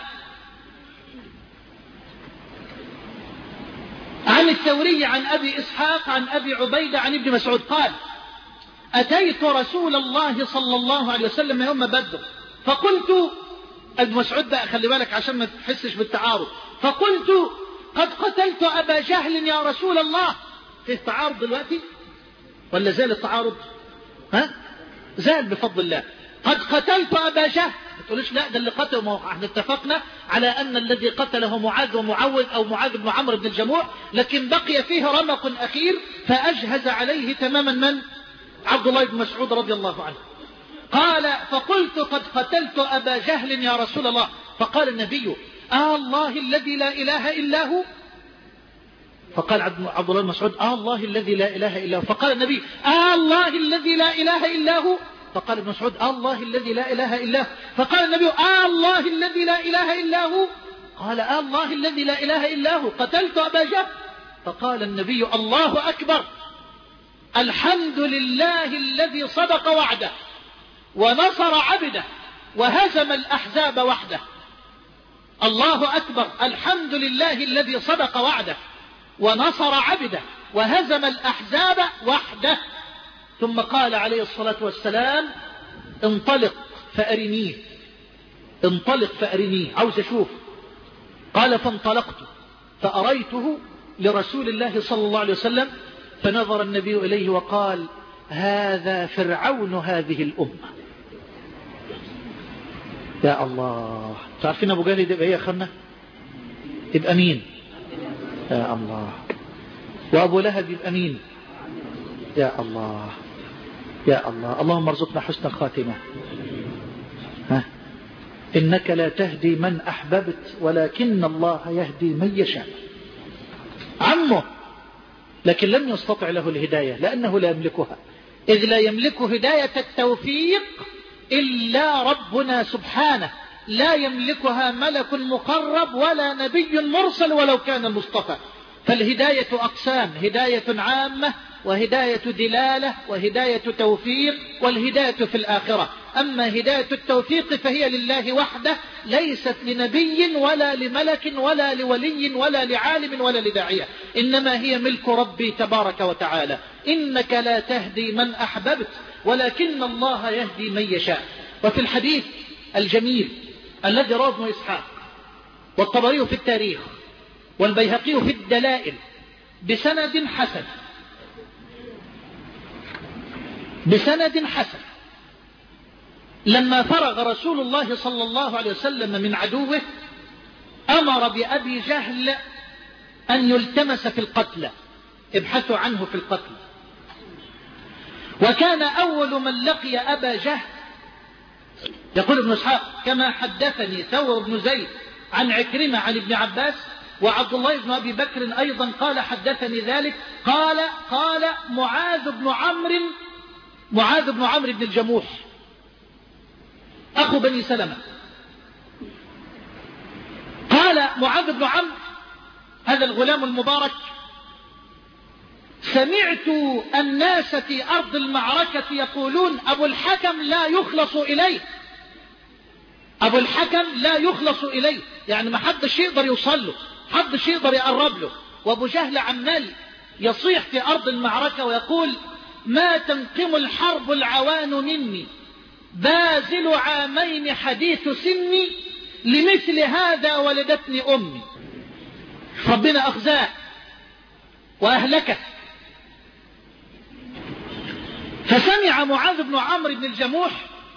عن الثوري عن أبي إسحاق عن أبي عبيدة عن ابن مسعود قال: أتيت رسول الله صلى الله عليه وسلم يوم بدر فقلت، ابن مسعود بقى خلي بالك عشان ما تحسش بالتعارض، فقلت: قد قتلت أبا جهل يا رسول الله. فيه تعارض دلوقتي ولا زال التعارض؟ ها؟ زال بفضل الله. قد قتلت أبا جهل. ما تقولش لا ده اللي قتله، ما احنا اتفقنا على أن الذي قتله معاذ ومعوذ أو معاذ بن عمرو بن الجموع، لكن بقي فيه رمق أخير فأجهز عليه تماما من؟ عبد الله بن مسعود رضي الله عنه. قال: فقلت: قد قتلت أبا جهل يا رسول الله. فقال النبي: آه الله الذي لا إله إلا هو. فقال عبد الله بن مسعود: آه الله الذي لا إله إلا هو. فقال النبي: آه الله الذي لا إله إلا هو. فقال ابن مسعود: آه الله الذي لا إله إلا هو. فقال النبي: آه الله الذي لا إله إلا هو. قال: آه الله الذي لا إله إلا هو قتلت أبا جهل. فقال النبي: الله أكبر، الحمد لله الذي صدق وعده ونصر عبده وهزم الأحزاب وحده. الله أكبر، الحمد لله الذي صدق وعده ونصر عبده وهزم الأحزاب وحده. ثم قال عليه الصلاة والسلام: انطلق فأرنيه، انطلق فأرنيه، عاوز أشوف. قال: فانطلقت فأريته لرسول الله صلى الله عليه وسلم، فنظر النبي إليه وقال: هذا فرعون هذه الأمة. يا الله، تعرفين أبو جهل يبقى إيه يا أخوانا؟ يبقى مين؟ يا الله. وأبو لهب يبقى مين؟ يا الله يا الله. اللهم ارزقنا حسن الخاتمة. ها؟ إنك لا تهدي من أحببت ولكن الله يهدي من يشاء. عمه، لكن لم يستطع له الهداية لأنه لا يملكها، إذ لا يملك هداية التوفيق إلا ربنا سبحانه، لا يملكها ملك مقرب ولا نبي مرسل ولو كان المصطفى. فالهداية أقسام: هداية عامة وهداية دلالة وهداية توفيق، والهداية في الآخرة. أما هداية التوفيق فهي لله وحده، ليست لنبي ولا لملك ولا لولي ولا لعالم ولا لداعية، إنما هي ملك ربي تبارك وتعالى. إنك لا تهدي من أحببت ولكن الله يهدي من يشاء. وفي الحديث الجميل الذي رواه ابن إسحاق والطبري في التاريخ والبيهقي في الدلائل بسند حسن بسند حسن لما فرغ رسول الله صلى الله عليه وسلم من عدوه أمر بأبي جهل أن يلتمس في القتلى، ابحثوا عنه في القتل. وكان أول من لقي أبا جهل، يقول ابن إسحاق: كما حدثني ثور بن زيد عن عكرمة عن ابن عباس، وعبد الله بن أبي بكر أيضا قال حدثني ذلك، قال قال معاذ بن عمرو معاذ بن عمرو بن الجموح أخو بني سلمة، قال معاذ بن عمرو هذا الغلام المبارك: سمعت الناس في أرض المعركة يقولون أبو الحكم لا يخلص إليه، أبو الحكم لا يخلص إليه، يعني ما حدش يقدر يوصل له، حدش يقدر يقرب له. وأبو جهل عمال يصيح في أرض المعركة ويقول: ما تنقم الحرب العوان مني، بازل عامين حديث سني، لمثل هذا ولدتني أمي. ربنا أخزاه وأهلكه. فسمع معاذ بن عمرو بن الجموح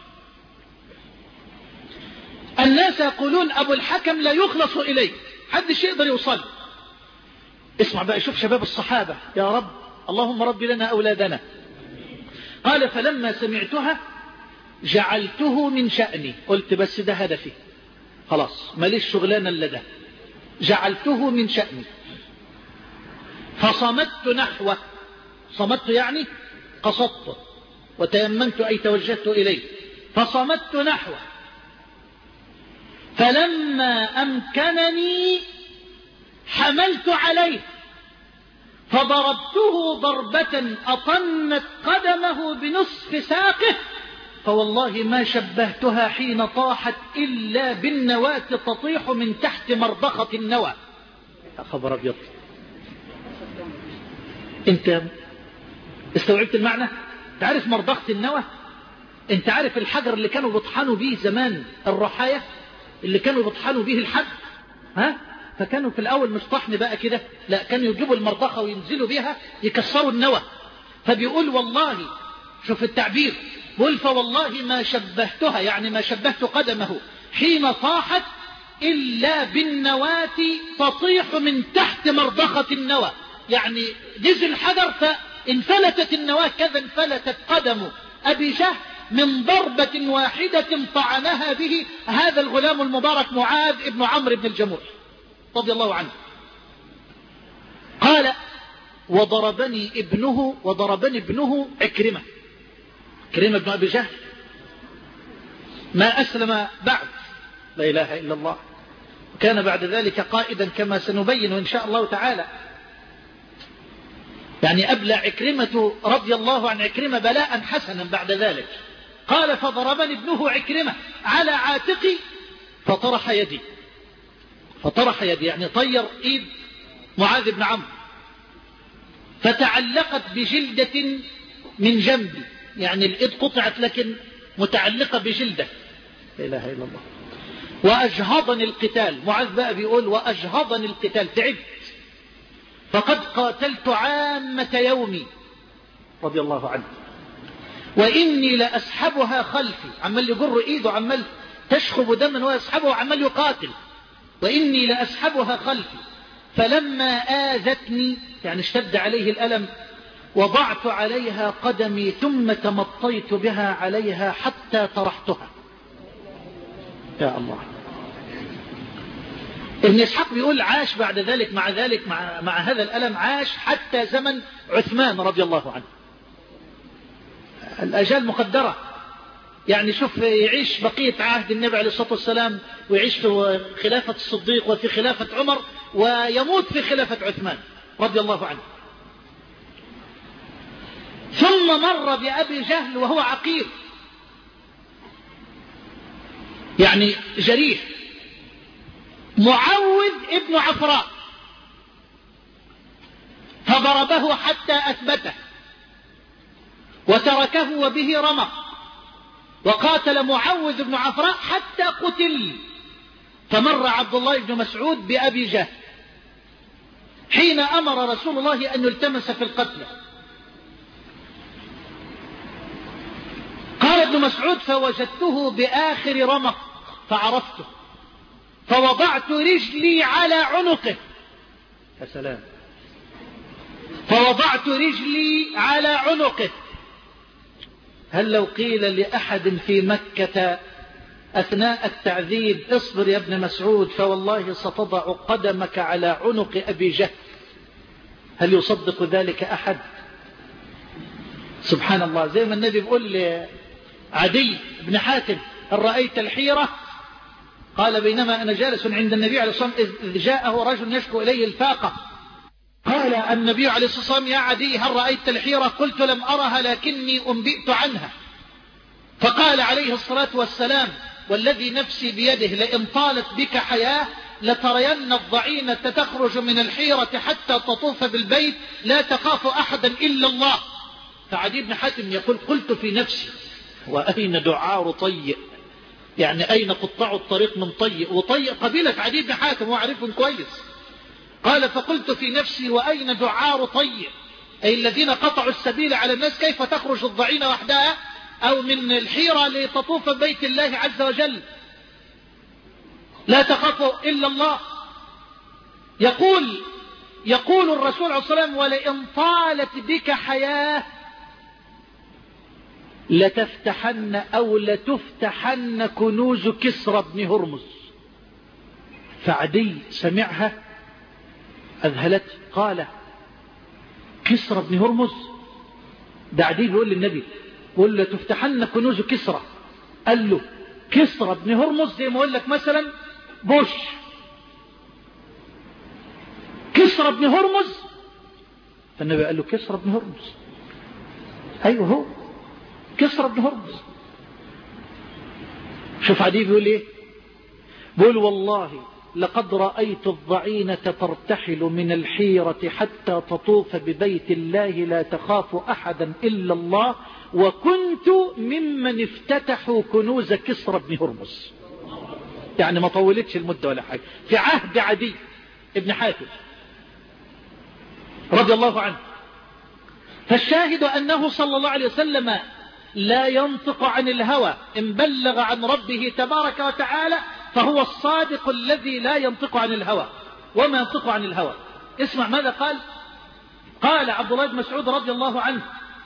الناس يقولون أبو الحكم لا يخلص إليه، حدش يقدر يوصل. اسمع بقى، شوف شباب الصحابة، يا رب اللهم رب لنا أولادنا. قال: فلما سمعتها جعلته من شأني، قلت بس ده هدفي، خلاص ماليش شغلانة إلا ده، جعلته من شأني. فصمت نحوه، صمت يعني قصدت، وتيممت أي توجهت إليه، فصمت نحوه. فلما أمكنني حملت عليه فضربته ضربة أطنت قدمه بنصف ساقه فوالله ما شبهتها حين طاحت إلا بالنواة تطيح من تحت مرضخة النوى. يا خبر أبيض، أنت استوعبت المعنى؟ تعرف مرضخة النوى؟ أنت عارف الحجر اللي كانوا بيطحنوا به زمان الرحاية، اللي كانوا بيطحنوا به الحجر، ها؟ فكانوا في الأول مش طحن بقى كده، لا، كانوا يجيبوا المرضخة وينزلوا بها يكسروا النوى. فبيقول والله، شوف التعبير، قل فوالله ما شبهتها، يعني ما شبهت قدمه حين طاحت إلا بالنواة تطيح من تحت مرضخة النوى، يعني جزء الحجر فانفلتت النواة كذا انفلتت قدم أبي جهل من ضربة واحدة طعنها به هذا الغلام المبارك معاذ ابن عمرو بن الجموح رضي الله عنه. قال وضربني ابنه وضربني ابنه عكرمة. عكرمة بن أبي جهل ما أسلم بعد، لا إله إلا الله، وكان بعد ذلك قائدا كما سنبين إن شاء الله تعالى. يعني أبلى عكرمة رضي الله عن عكرمة بلاء حسنا بعد ذلك. قال فضربني ابنه عكرمة على عاتقي فطرح يدي، فطرح يدي يعني طير إيد معاذ بن عمرو، فتعلقت بجلدة من جنبي، يعني الإيد قطعت لكن متعلقة بجلدة، لا إله إلا الله. وأجهضني القتال، معاذ بقى بيقول وأجهضني القتال، تعبت، فقد قاتلت عامة يومي رضي الله عنه، وإني لأسحبها خلفي، عمال يجر إيده، عمال تشخب دما ويسحبه وعمال يقاتل، وإني لأسحبها خلفي، فلما آذتني يعني اشتد عليه الألم وضعت عليها قدمي ثم تمطيت بها عليها حتى طرحتها. يا الله. ابن إسحاق بيقول عاش بعد ذلك مع ذلك مع, مع هذا الألم، عاش حتى زمن عثمان رضي الله عنه. الأجال مقدرة، يعني شوف يعيش بقية عهد النبي عليه الصلاة والسلام، ويعيش في خلافة الصديق وفي خلافة عمر، ويموت في خلافة عثمان رضي الله عنه. ثم مر بأبي جهل وهو عقير، يعني جريح، معوذ ابن عفراء، فضربه حتى أثبته وتركه وبه رمق، وقاتل معوذ بن عفراء حتى قتل. فمر عبد الله بن مسعود بأبي جهل حين أمر رسول الله أن يلتمس في القتل. قال ابن مسعود فوجدته بآخر رمق فعرفته، فوضعت رجلي على عنقه. يا سلام. فوضعت رجلي على عنقه. هل لو قيل لأحد في مكة أثناء التعذيب اصبر يا ابن مسعود فوالله ستضع قدمك على عنق أبي جهل، هل يصدق ذلك أحد؟ سبحان الله. زي ما النبي بيقول لعدي بن حاتم هل رأيت الحيرة؟ قال بينما أنا جالس عند النبي عليه الصلاة والسلام إذ جاءه رجل يشكو إليه الفاقة، قال النبي عليه الصلاة والسلام يا عدي هل رأيت الحيرة؟ قلت لم أرها لكني أنبئت عنها. فقال عليه الصلاة والسلام والذي نفسي بيده لئن طالت بك حياة لترين الضعينة تخرج من الحيرة حتى تطوف بالبيت لا تخاف أحدا إلا الله. فعدي بن حاتم يقول قلت في نفسي وأين دعار طيء، يعني أين قطاع الطريق من طيء، وطيء قبيلة عدي بن حاتم وأعرفهم كويس. قال فقلت في نفسي وأين دعار طيء، أي الذين قطعوا السبيل على الناس، كيف تخرج الضعينة وحدها أو من الحيرة لتطوف بيت الله عز وجل لا تخاف إلا الله. يقول يقول الرسول عليه الصلاة والسلام ولئن طالت بك حياة لتفتحن أو لتفتحن كنوز كسرى بن هرمز. فعدي سمعها أذهلت، قال كسرى بن هرمز؟ ده عدي بيقول للنبي قل لتفتحن كنوز كسرى، قال له كسرى بن هرمز زي ما اقول لك مثلا بوش، كسرى بن هرمز. فالنبي قال له كسرى بن هرمز، ايوه هو كسرى بن هرمز. شوف عدي بيقول ايه؟ بيقول والله لقد رأيت الضعينة ترتحل من الحيرة حتى تطوف ببيت الله لا تخاف أحدا إلا الله، وكنت ممن افتتحوا كنوز كسرى بن هرمز. يعني ما طولتش المدة ولا حاجة، في عهد عدي ابن حاتم رضي الله عنه. فالشاهد أنه صلى الله عليه وسلم لا ينطق عن الهوى، إن بلغ عن ربه تبارك وتعالى فهو الصادق الذي لا ينطق عن الهوى وما ينطق عن الهوى. اسمع ماذا قال. قال عبد الله بن مسعود رضي الله عنه: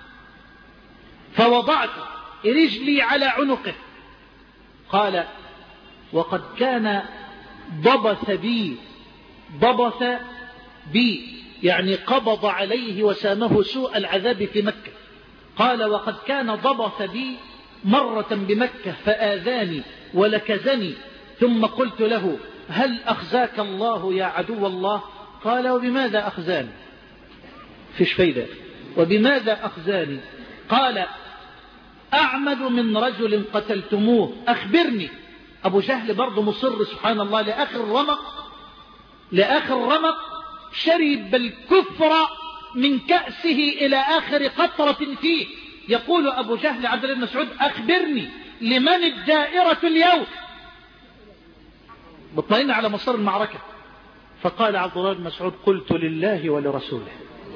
فوضعت رجلي على عنقه. قال: وقد كان ضبث بي ضبث بي يعني قبض عليه وسامه سوء العذاب في مكة. قال: وقد كان ضبث بي مرة بمكة فآذاني ولكزني، ثم قلت له: هل أخزاك الله يا عدو الله؟ قال: وبماذا أخزاني؟ فيش فايدة. وبماذا أخزاني؟ قال: أعمد من رجل قتلتموه، أخبرني. أبو جهل برضه مصر سبحان الله لآخر الرمق، لآخر الرمق شرب الكفر من كأسه إلى آخر قطرة فيه. يقول أبو جهل عبد الله بن مسعود: أخبرني لمن الدائرة اليوم؟ مطمئن على مصير المعركة. فقال عبد الله بن مسعود: قلت لله ولرسوله،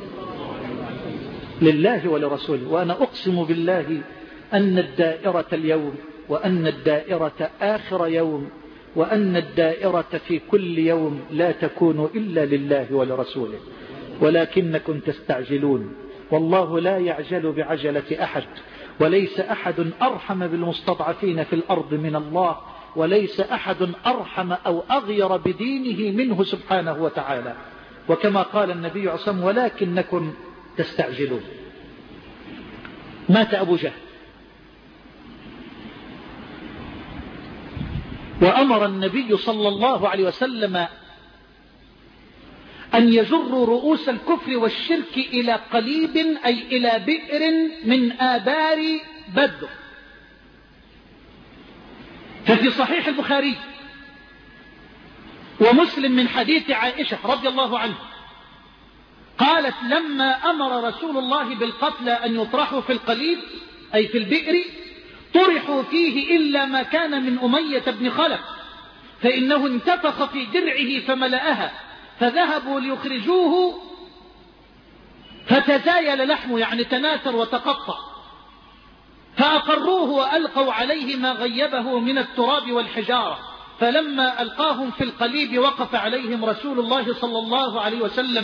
لله ولرسوله، وأنا أقسم بالله أن الدائرة اليوم، وأن الدائرة آخر يوم، وأن الدائرة في كل يوم لا تكون إلا لله ولرسوله، ولكنكم تستعجلون، والله لا يعجل بعجلة أحد، وليس أحد أرحم بالمستضعفين في الأرض من الله، وليس أحد أرحم أو أغير بدينه منه سبحانه وتعالى. وكما قال النبي عليه الصلاة والسلام: ولكنكم تستعجلون. مات أبو جهل، وأمر النبي صلى الله عليه وسلم أن يجروا رؤوس الكفر والشرك إلى قليب، أي إلى بئر من آبار بدر. ففي صحيح البخاري ومسلم من حديث عائشة رضي الله عنه قالت: لما أمر رسول الله بالقتلى أن يطرحوا في القليب أي في البئر، طرحوا فيه إلا ما كان من أمية بن خلف، فإنه انتفخ في درعه فملأها، فذهبوا ليخرجوه فتزايل لحمه يعني تناثر وتقطع، فأقروه وألقوا عليه ما غيبه من التراب والحجارة. فلما ألقاهم في القليب وقف عليهم رسول الله صلى الله عليه وسلم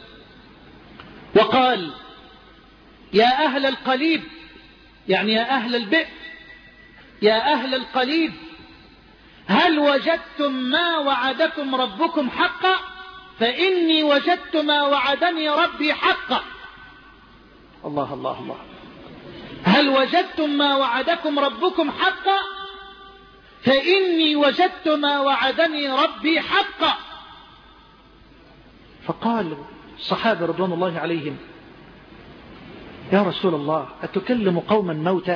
وقال: يا أهل القليب، يعني يا أهل البئر، يا أهل القليب، هل وجدتم ما وعدكم ربكم حقا؟ فإني وجدت ما وعدني ربي حقا. الله الله الله. هل وجدتم ما وعدكم ربكم حقا؟ فإني وجدت ما وعدني ربي حقا. فقال الصحابة رضوان الله عليهم: يا رسول الله، أتكلم قوما موتى؟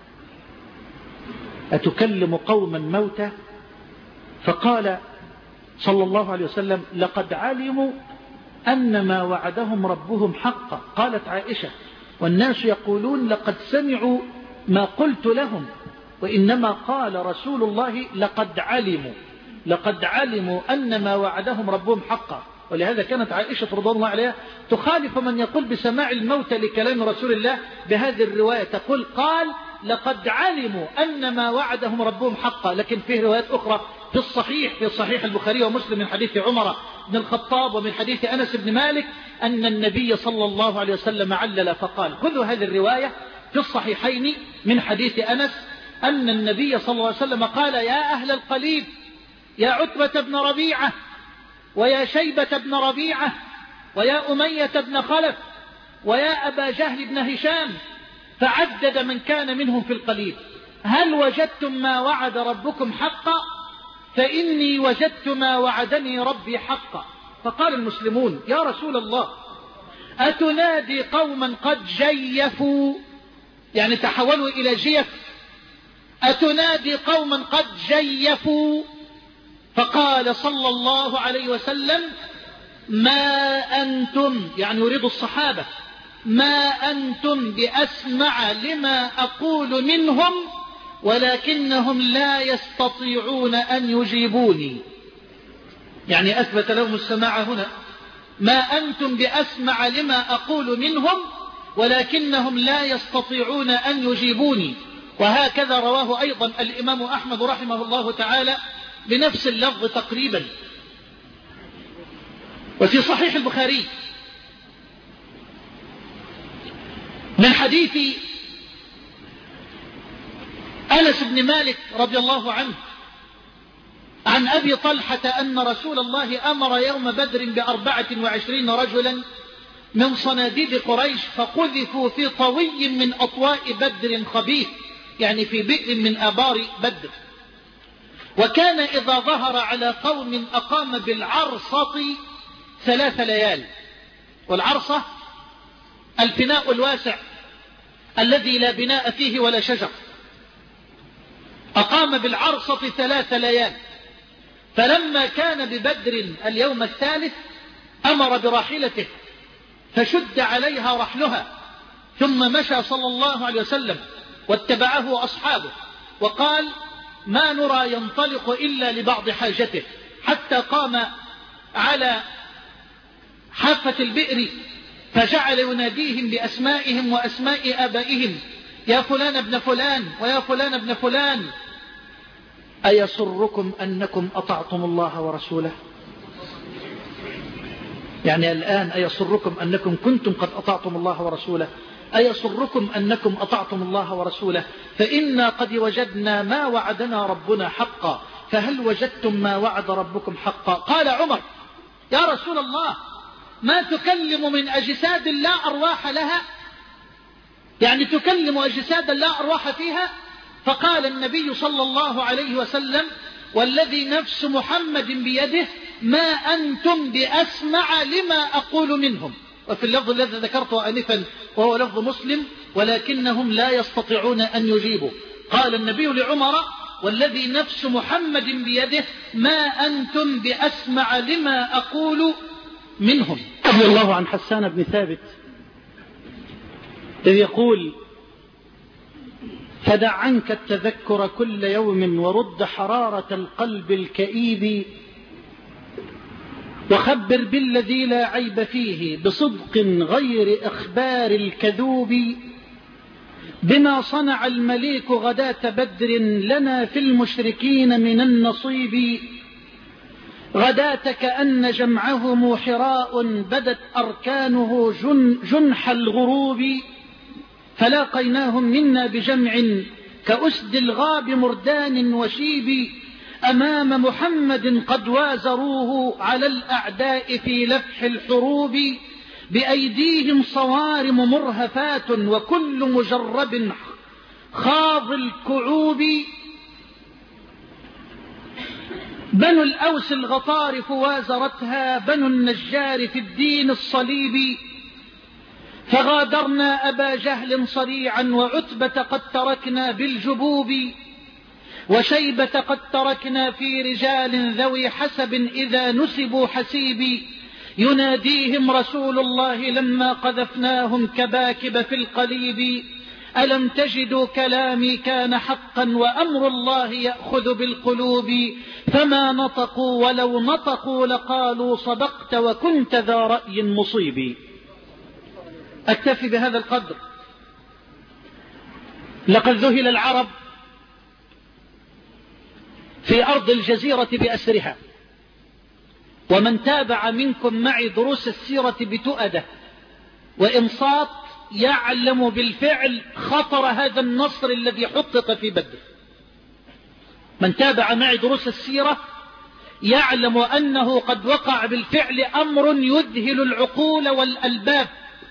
أتكلم قوما موتى؟ فقال صلى الله عليه وسلم: لقد علموا أن ما وعدهم ربهم حقا. قالت عائشة: والناس يقولون لقد سمعوا ما قلت لهم، وإنما قال رسول الله: لقد علموا، لقد علموا أن ما وعدهم ربهم حقا. ولهذا كانت عائشة رضي الله عليها تخالف من يقول بسماع الموت لكلام رسول الله بهذه الرواية، تقول: قال لقد علموا أن ما وعدهم ربهم حقا. لكن فيه روايات أخرى في الصحيح، في صحيح البخاري ومسلم من حديث عمر بن الخطاب ومن حديث أنس بن مالك أن النبي صلى الله عليه وسلم علل فقال. خذوا هذه الرواية في الصحيحين من حديث أنس أن النبي صلى الله عليه وسلم قال: يا أهل القليب، يا عتبة بن ربيعة، ويا شيبة بن ربيعة، ويا أمية بن خلف، ويا أبا جهل بن هشام، فعدد من كان منهم في القليب: هل وجدتم ما وعد ربكم حقا؟ فإني وجدت ما وعدني ربي حقا. فقال المسلمون: يا رسول الله، أتنادي قوما قد جيفوا، يعني تحولوا إلى جيف، أتنادي قوما قد جيفوا؟ فقال صلى الله عليه وسلم ما أنتم، يعني يريد الصحابة، ما أنتم بأسمع لما أقول منهم ولكنهم لا يستطيعون أن يجيبوني. يعني أثبت لهم السماع هنا، ما أنتم بأسمع لما أقول منهم ولكنهم لا يستطيعون أن يجيبوني. وهكذا رواه أيضا الإمام أحمد رحمه الله تعالى بنفس اللفظ تقريبا. وفي صحيح البخاري من حديث أنس بن مالك رضي الله عنه عن أبي طلحة أن رسول الله أمر يوم بدر بأربعة وعشرين رجلا من صناديد قريش فقذفوا في طوي من أطواء بدر خبيث، يعني في بئر من آبار بدر. وكان إذا ظهر على قوم أقام بالعرصة ثلاث ليال. والعرصة الفناء الواسع الذي لا بناء فيه ولا شجر. أقام بالعرصة ثلاث ليال. فلما كان ببدر اليوم الثالث أمر براحلته فشد عليها رحلها، ثم مشى صلى الله عليه وسلم واتبعه أصحابه، وقال ما نرى ينطلق إلا لبعض حاجته، حتى قام على حافة البئر فجعل يناديهم بأسمائهم وأسماء آبائهم، يا فلان ابن فلان ويا فلان ابن فلان، أيسركم أنكم أطعتم الله ورسوله؟ يعني الآن أيسركم أنكم كنتم قد أطعتم الله ورسوله؟ أيسركم أنكم أطعتم الله ورسوله؟ فإنا قد وجدنا ما وعدنا ربنا حقا، فهل وجدتم ما وعد ربكم حقا؟ قال عمر يا رسول الله ما تكلم من أجساد لا أرواح لها، يعني تكلم أجساد لا أرواح فيها؟ فقال النبي صلى الله عليه وسلم والذي نفس محمد بيده ما أنتم بأسمع لما أقول منهم. وفي اللفظ الذي ذكرته آنفا وهو لفظ مسلم ولكنهم لا يستطيعون أن يجيبوا. قال النبي لعمر والذي نفس محمد بيده ما أنتم بأسمع لما أقول منهم. رضي الله عن حسان بن ثابت إذ يقول فدع عنك التذكر كل يوم ورد حرارة القلب الكئيب، وخبر بالذي لا عيب فيه بصدق غير إخبار الكذوب، بما صنع المليك غداة بدر لنا في المشركين من النصيب، غداة كأن جمعهم حراء بدت أركانه جن جنح الغروب، فلاقيناهم منا بجمع كأسد الغاب مردان وشيب، أمام محمد قد وازروه على الأعداء في لفح الحروب، بأيديهم صوارم مرهفات وكل مجرب خاض الكعوب، بنو الأوس الغطارف وازرتها بنو النجار في الدين الصليب، فغادرنا أبا جهل صريعا وعتبة قد تركنا بالجبوب، وشيبة قد تركنا في رجال ذوي حسب إذا نسبوا حسيبي، يناديهم رسول الله لما قذفناهم كباكب في القليب، ألم تجدوا كلامي كان حقا وأمر الله يأخذ بالقلوب، فما نطقوا ولو نطقوا لقالوا صدقت وكنت ذا رأي مصيب. أكتفي بهذا القدر. لقد ذهل العرب في أرض الجزيرة بأسرها، ومن تابع منكم معي دروس السيرة بتؤدة وإنصات يعلم بالفعل خطر هذا النصر الذي حقق في بدر. من تابع معي دروس السيرة يعلم أنه قد وقع بالفعل أمر يذهل العقول والألباب.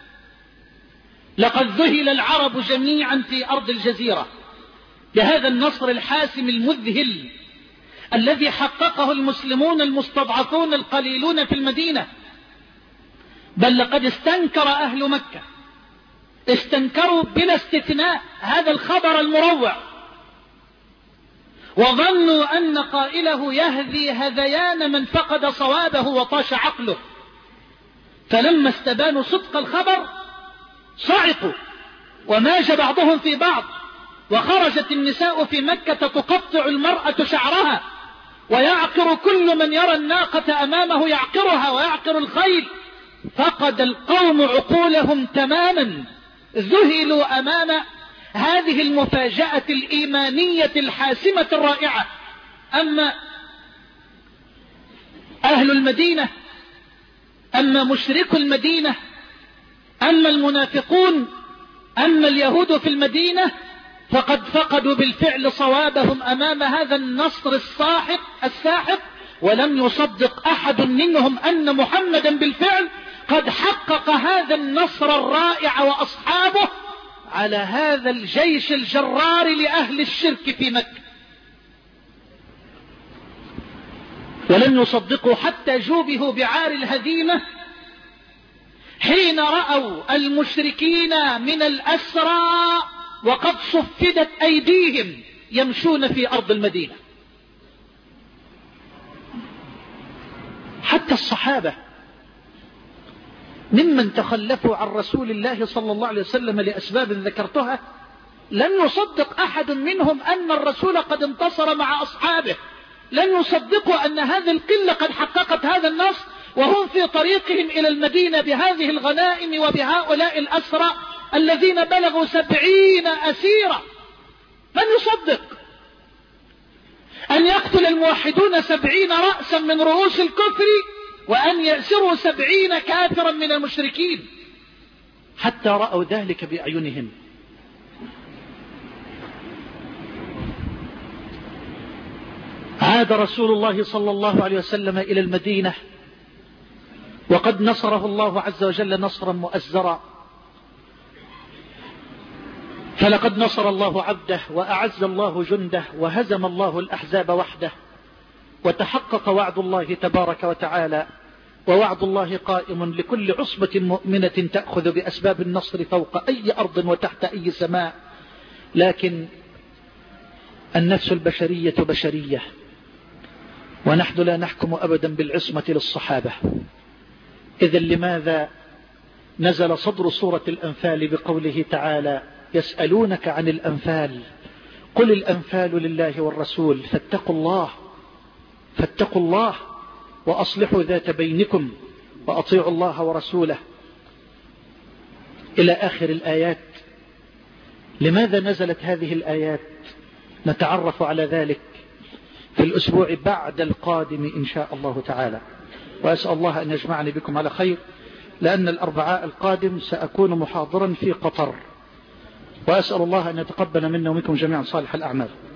لقد ذهل العرب جميعا في أرض الجزيرة بهذا النصر الحاسم المذهل الذي حققه المسلمون المستضعفون القليلون في المدينة. بل لقد استنكر أهل مكة، استنكروا بلا استثناء هذا الخبر المروع، وظنوا أن قائله يهذي هذيان من فقد صوابه وطاش عقله، فلما استبانوا صدق الخبر صعقوا وماج بعضهم في بعض، وخرجت النساء في مكة تقطع المرأة شعرها، ويعقر كل من يرى الناقة أمامه يعقرها ويعقر الخيل. فقد القوم عقولهم تماما، ذهلوا أمام هذه المفاجأة الإيمانية الحاسمة الرائعة. أما أهل المدينة، أما مشركو المدينة، أما المنافقون، أما اليهود في المدينة، فقد فقدوا بالفعل صوابهم أمام هذا النصر الساحق الساحق، ولم يصدق أحد منهم أن محمدا بالفعل قد حقق هذا النصر الرائع وأصحابه على هذا الجيش الجرار لأهل الشرك في مكة. ولم يصدقوا حتى جوبهوا بعار الهزيمة حين رأوا المشركين من الأسرى وقد صفدت أيديهم يمشون في أرض المدينة. حتى الصحابة ممن تخلفوا عن رسول الله صلى الله عليه وسلم لأسباب ذكرتها، لن يصدق أحد منهم أن الرسول قد انتصر مع أصحابه، لن يصدقوا أن هذه القلة قد حققت هذا النصر وهم في طريقهم إلى المدينة بهذه الغنائم وبهؤلاء الأسرى الذين بلغوا سبعين أسيرا. من يصدق أن يقتل الموحدون سبعين رأسا من رؤوس الكفر وأن يأسروا سبعين كافرا من المشركين؟ حتى رأوا ذلك بأعينهم. عاد رسول الله صلى الله عليه وسلم إلى المدينة وقد نصره الله عز وجل نصرا مؤزرا، فلقد نصر الله عبده وأعز الله جنده وهزم الله الأحزاب وحده، وتحقق وعد الله تبارك وتعالى، ووعد الله قائم لكل عصبة مؤمنة تأخذ بأسباب النصر فوق أي أرض وتحت أي سماء. لكن النفس البشرية بشرية، ونحن لا نحكم أبدا بالعصمة للصحابة. إذن لماذا نزل صدر سورة الأنفال بقوله تعالى: يسألونك عن الأنفال قل الأنفال لله والرسول فاتقوا الله فاتقوا الله وأصلحوا ذات بينكم وأطيعوا الله ورسوله، إلى آخر الآيات. لماذا نزلت هذه الآيات؟ نتعرف على ذلك في الأسبوع بعد القادم إن شاء الله تعالى، وأسأل الله أن يجمعني بكم على خير، لأن الأربعاء القادم سأكون محاضرا في قطر، وأسأل الله أن يتقبل منا ومنكم جميعا صالح الأعمال.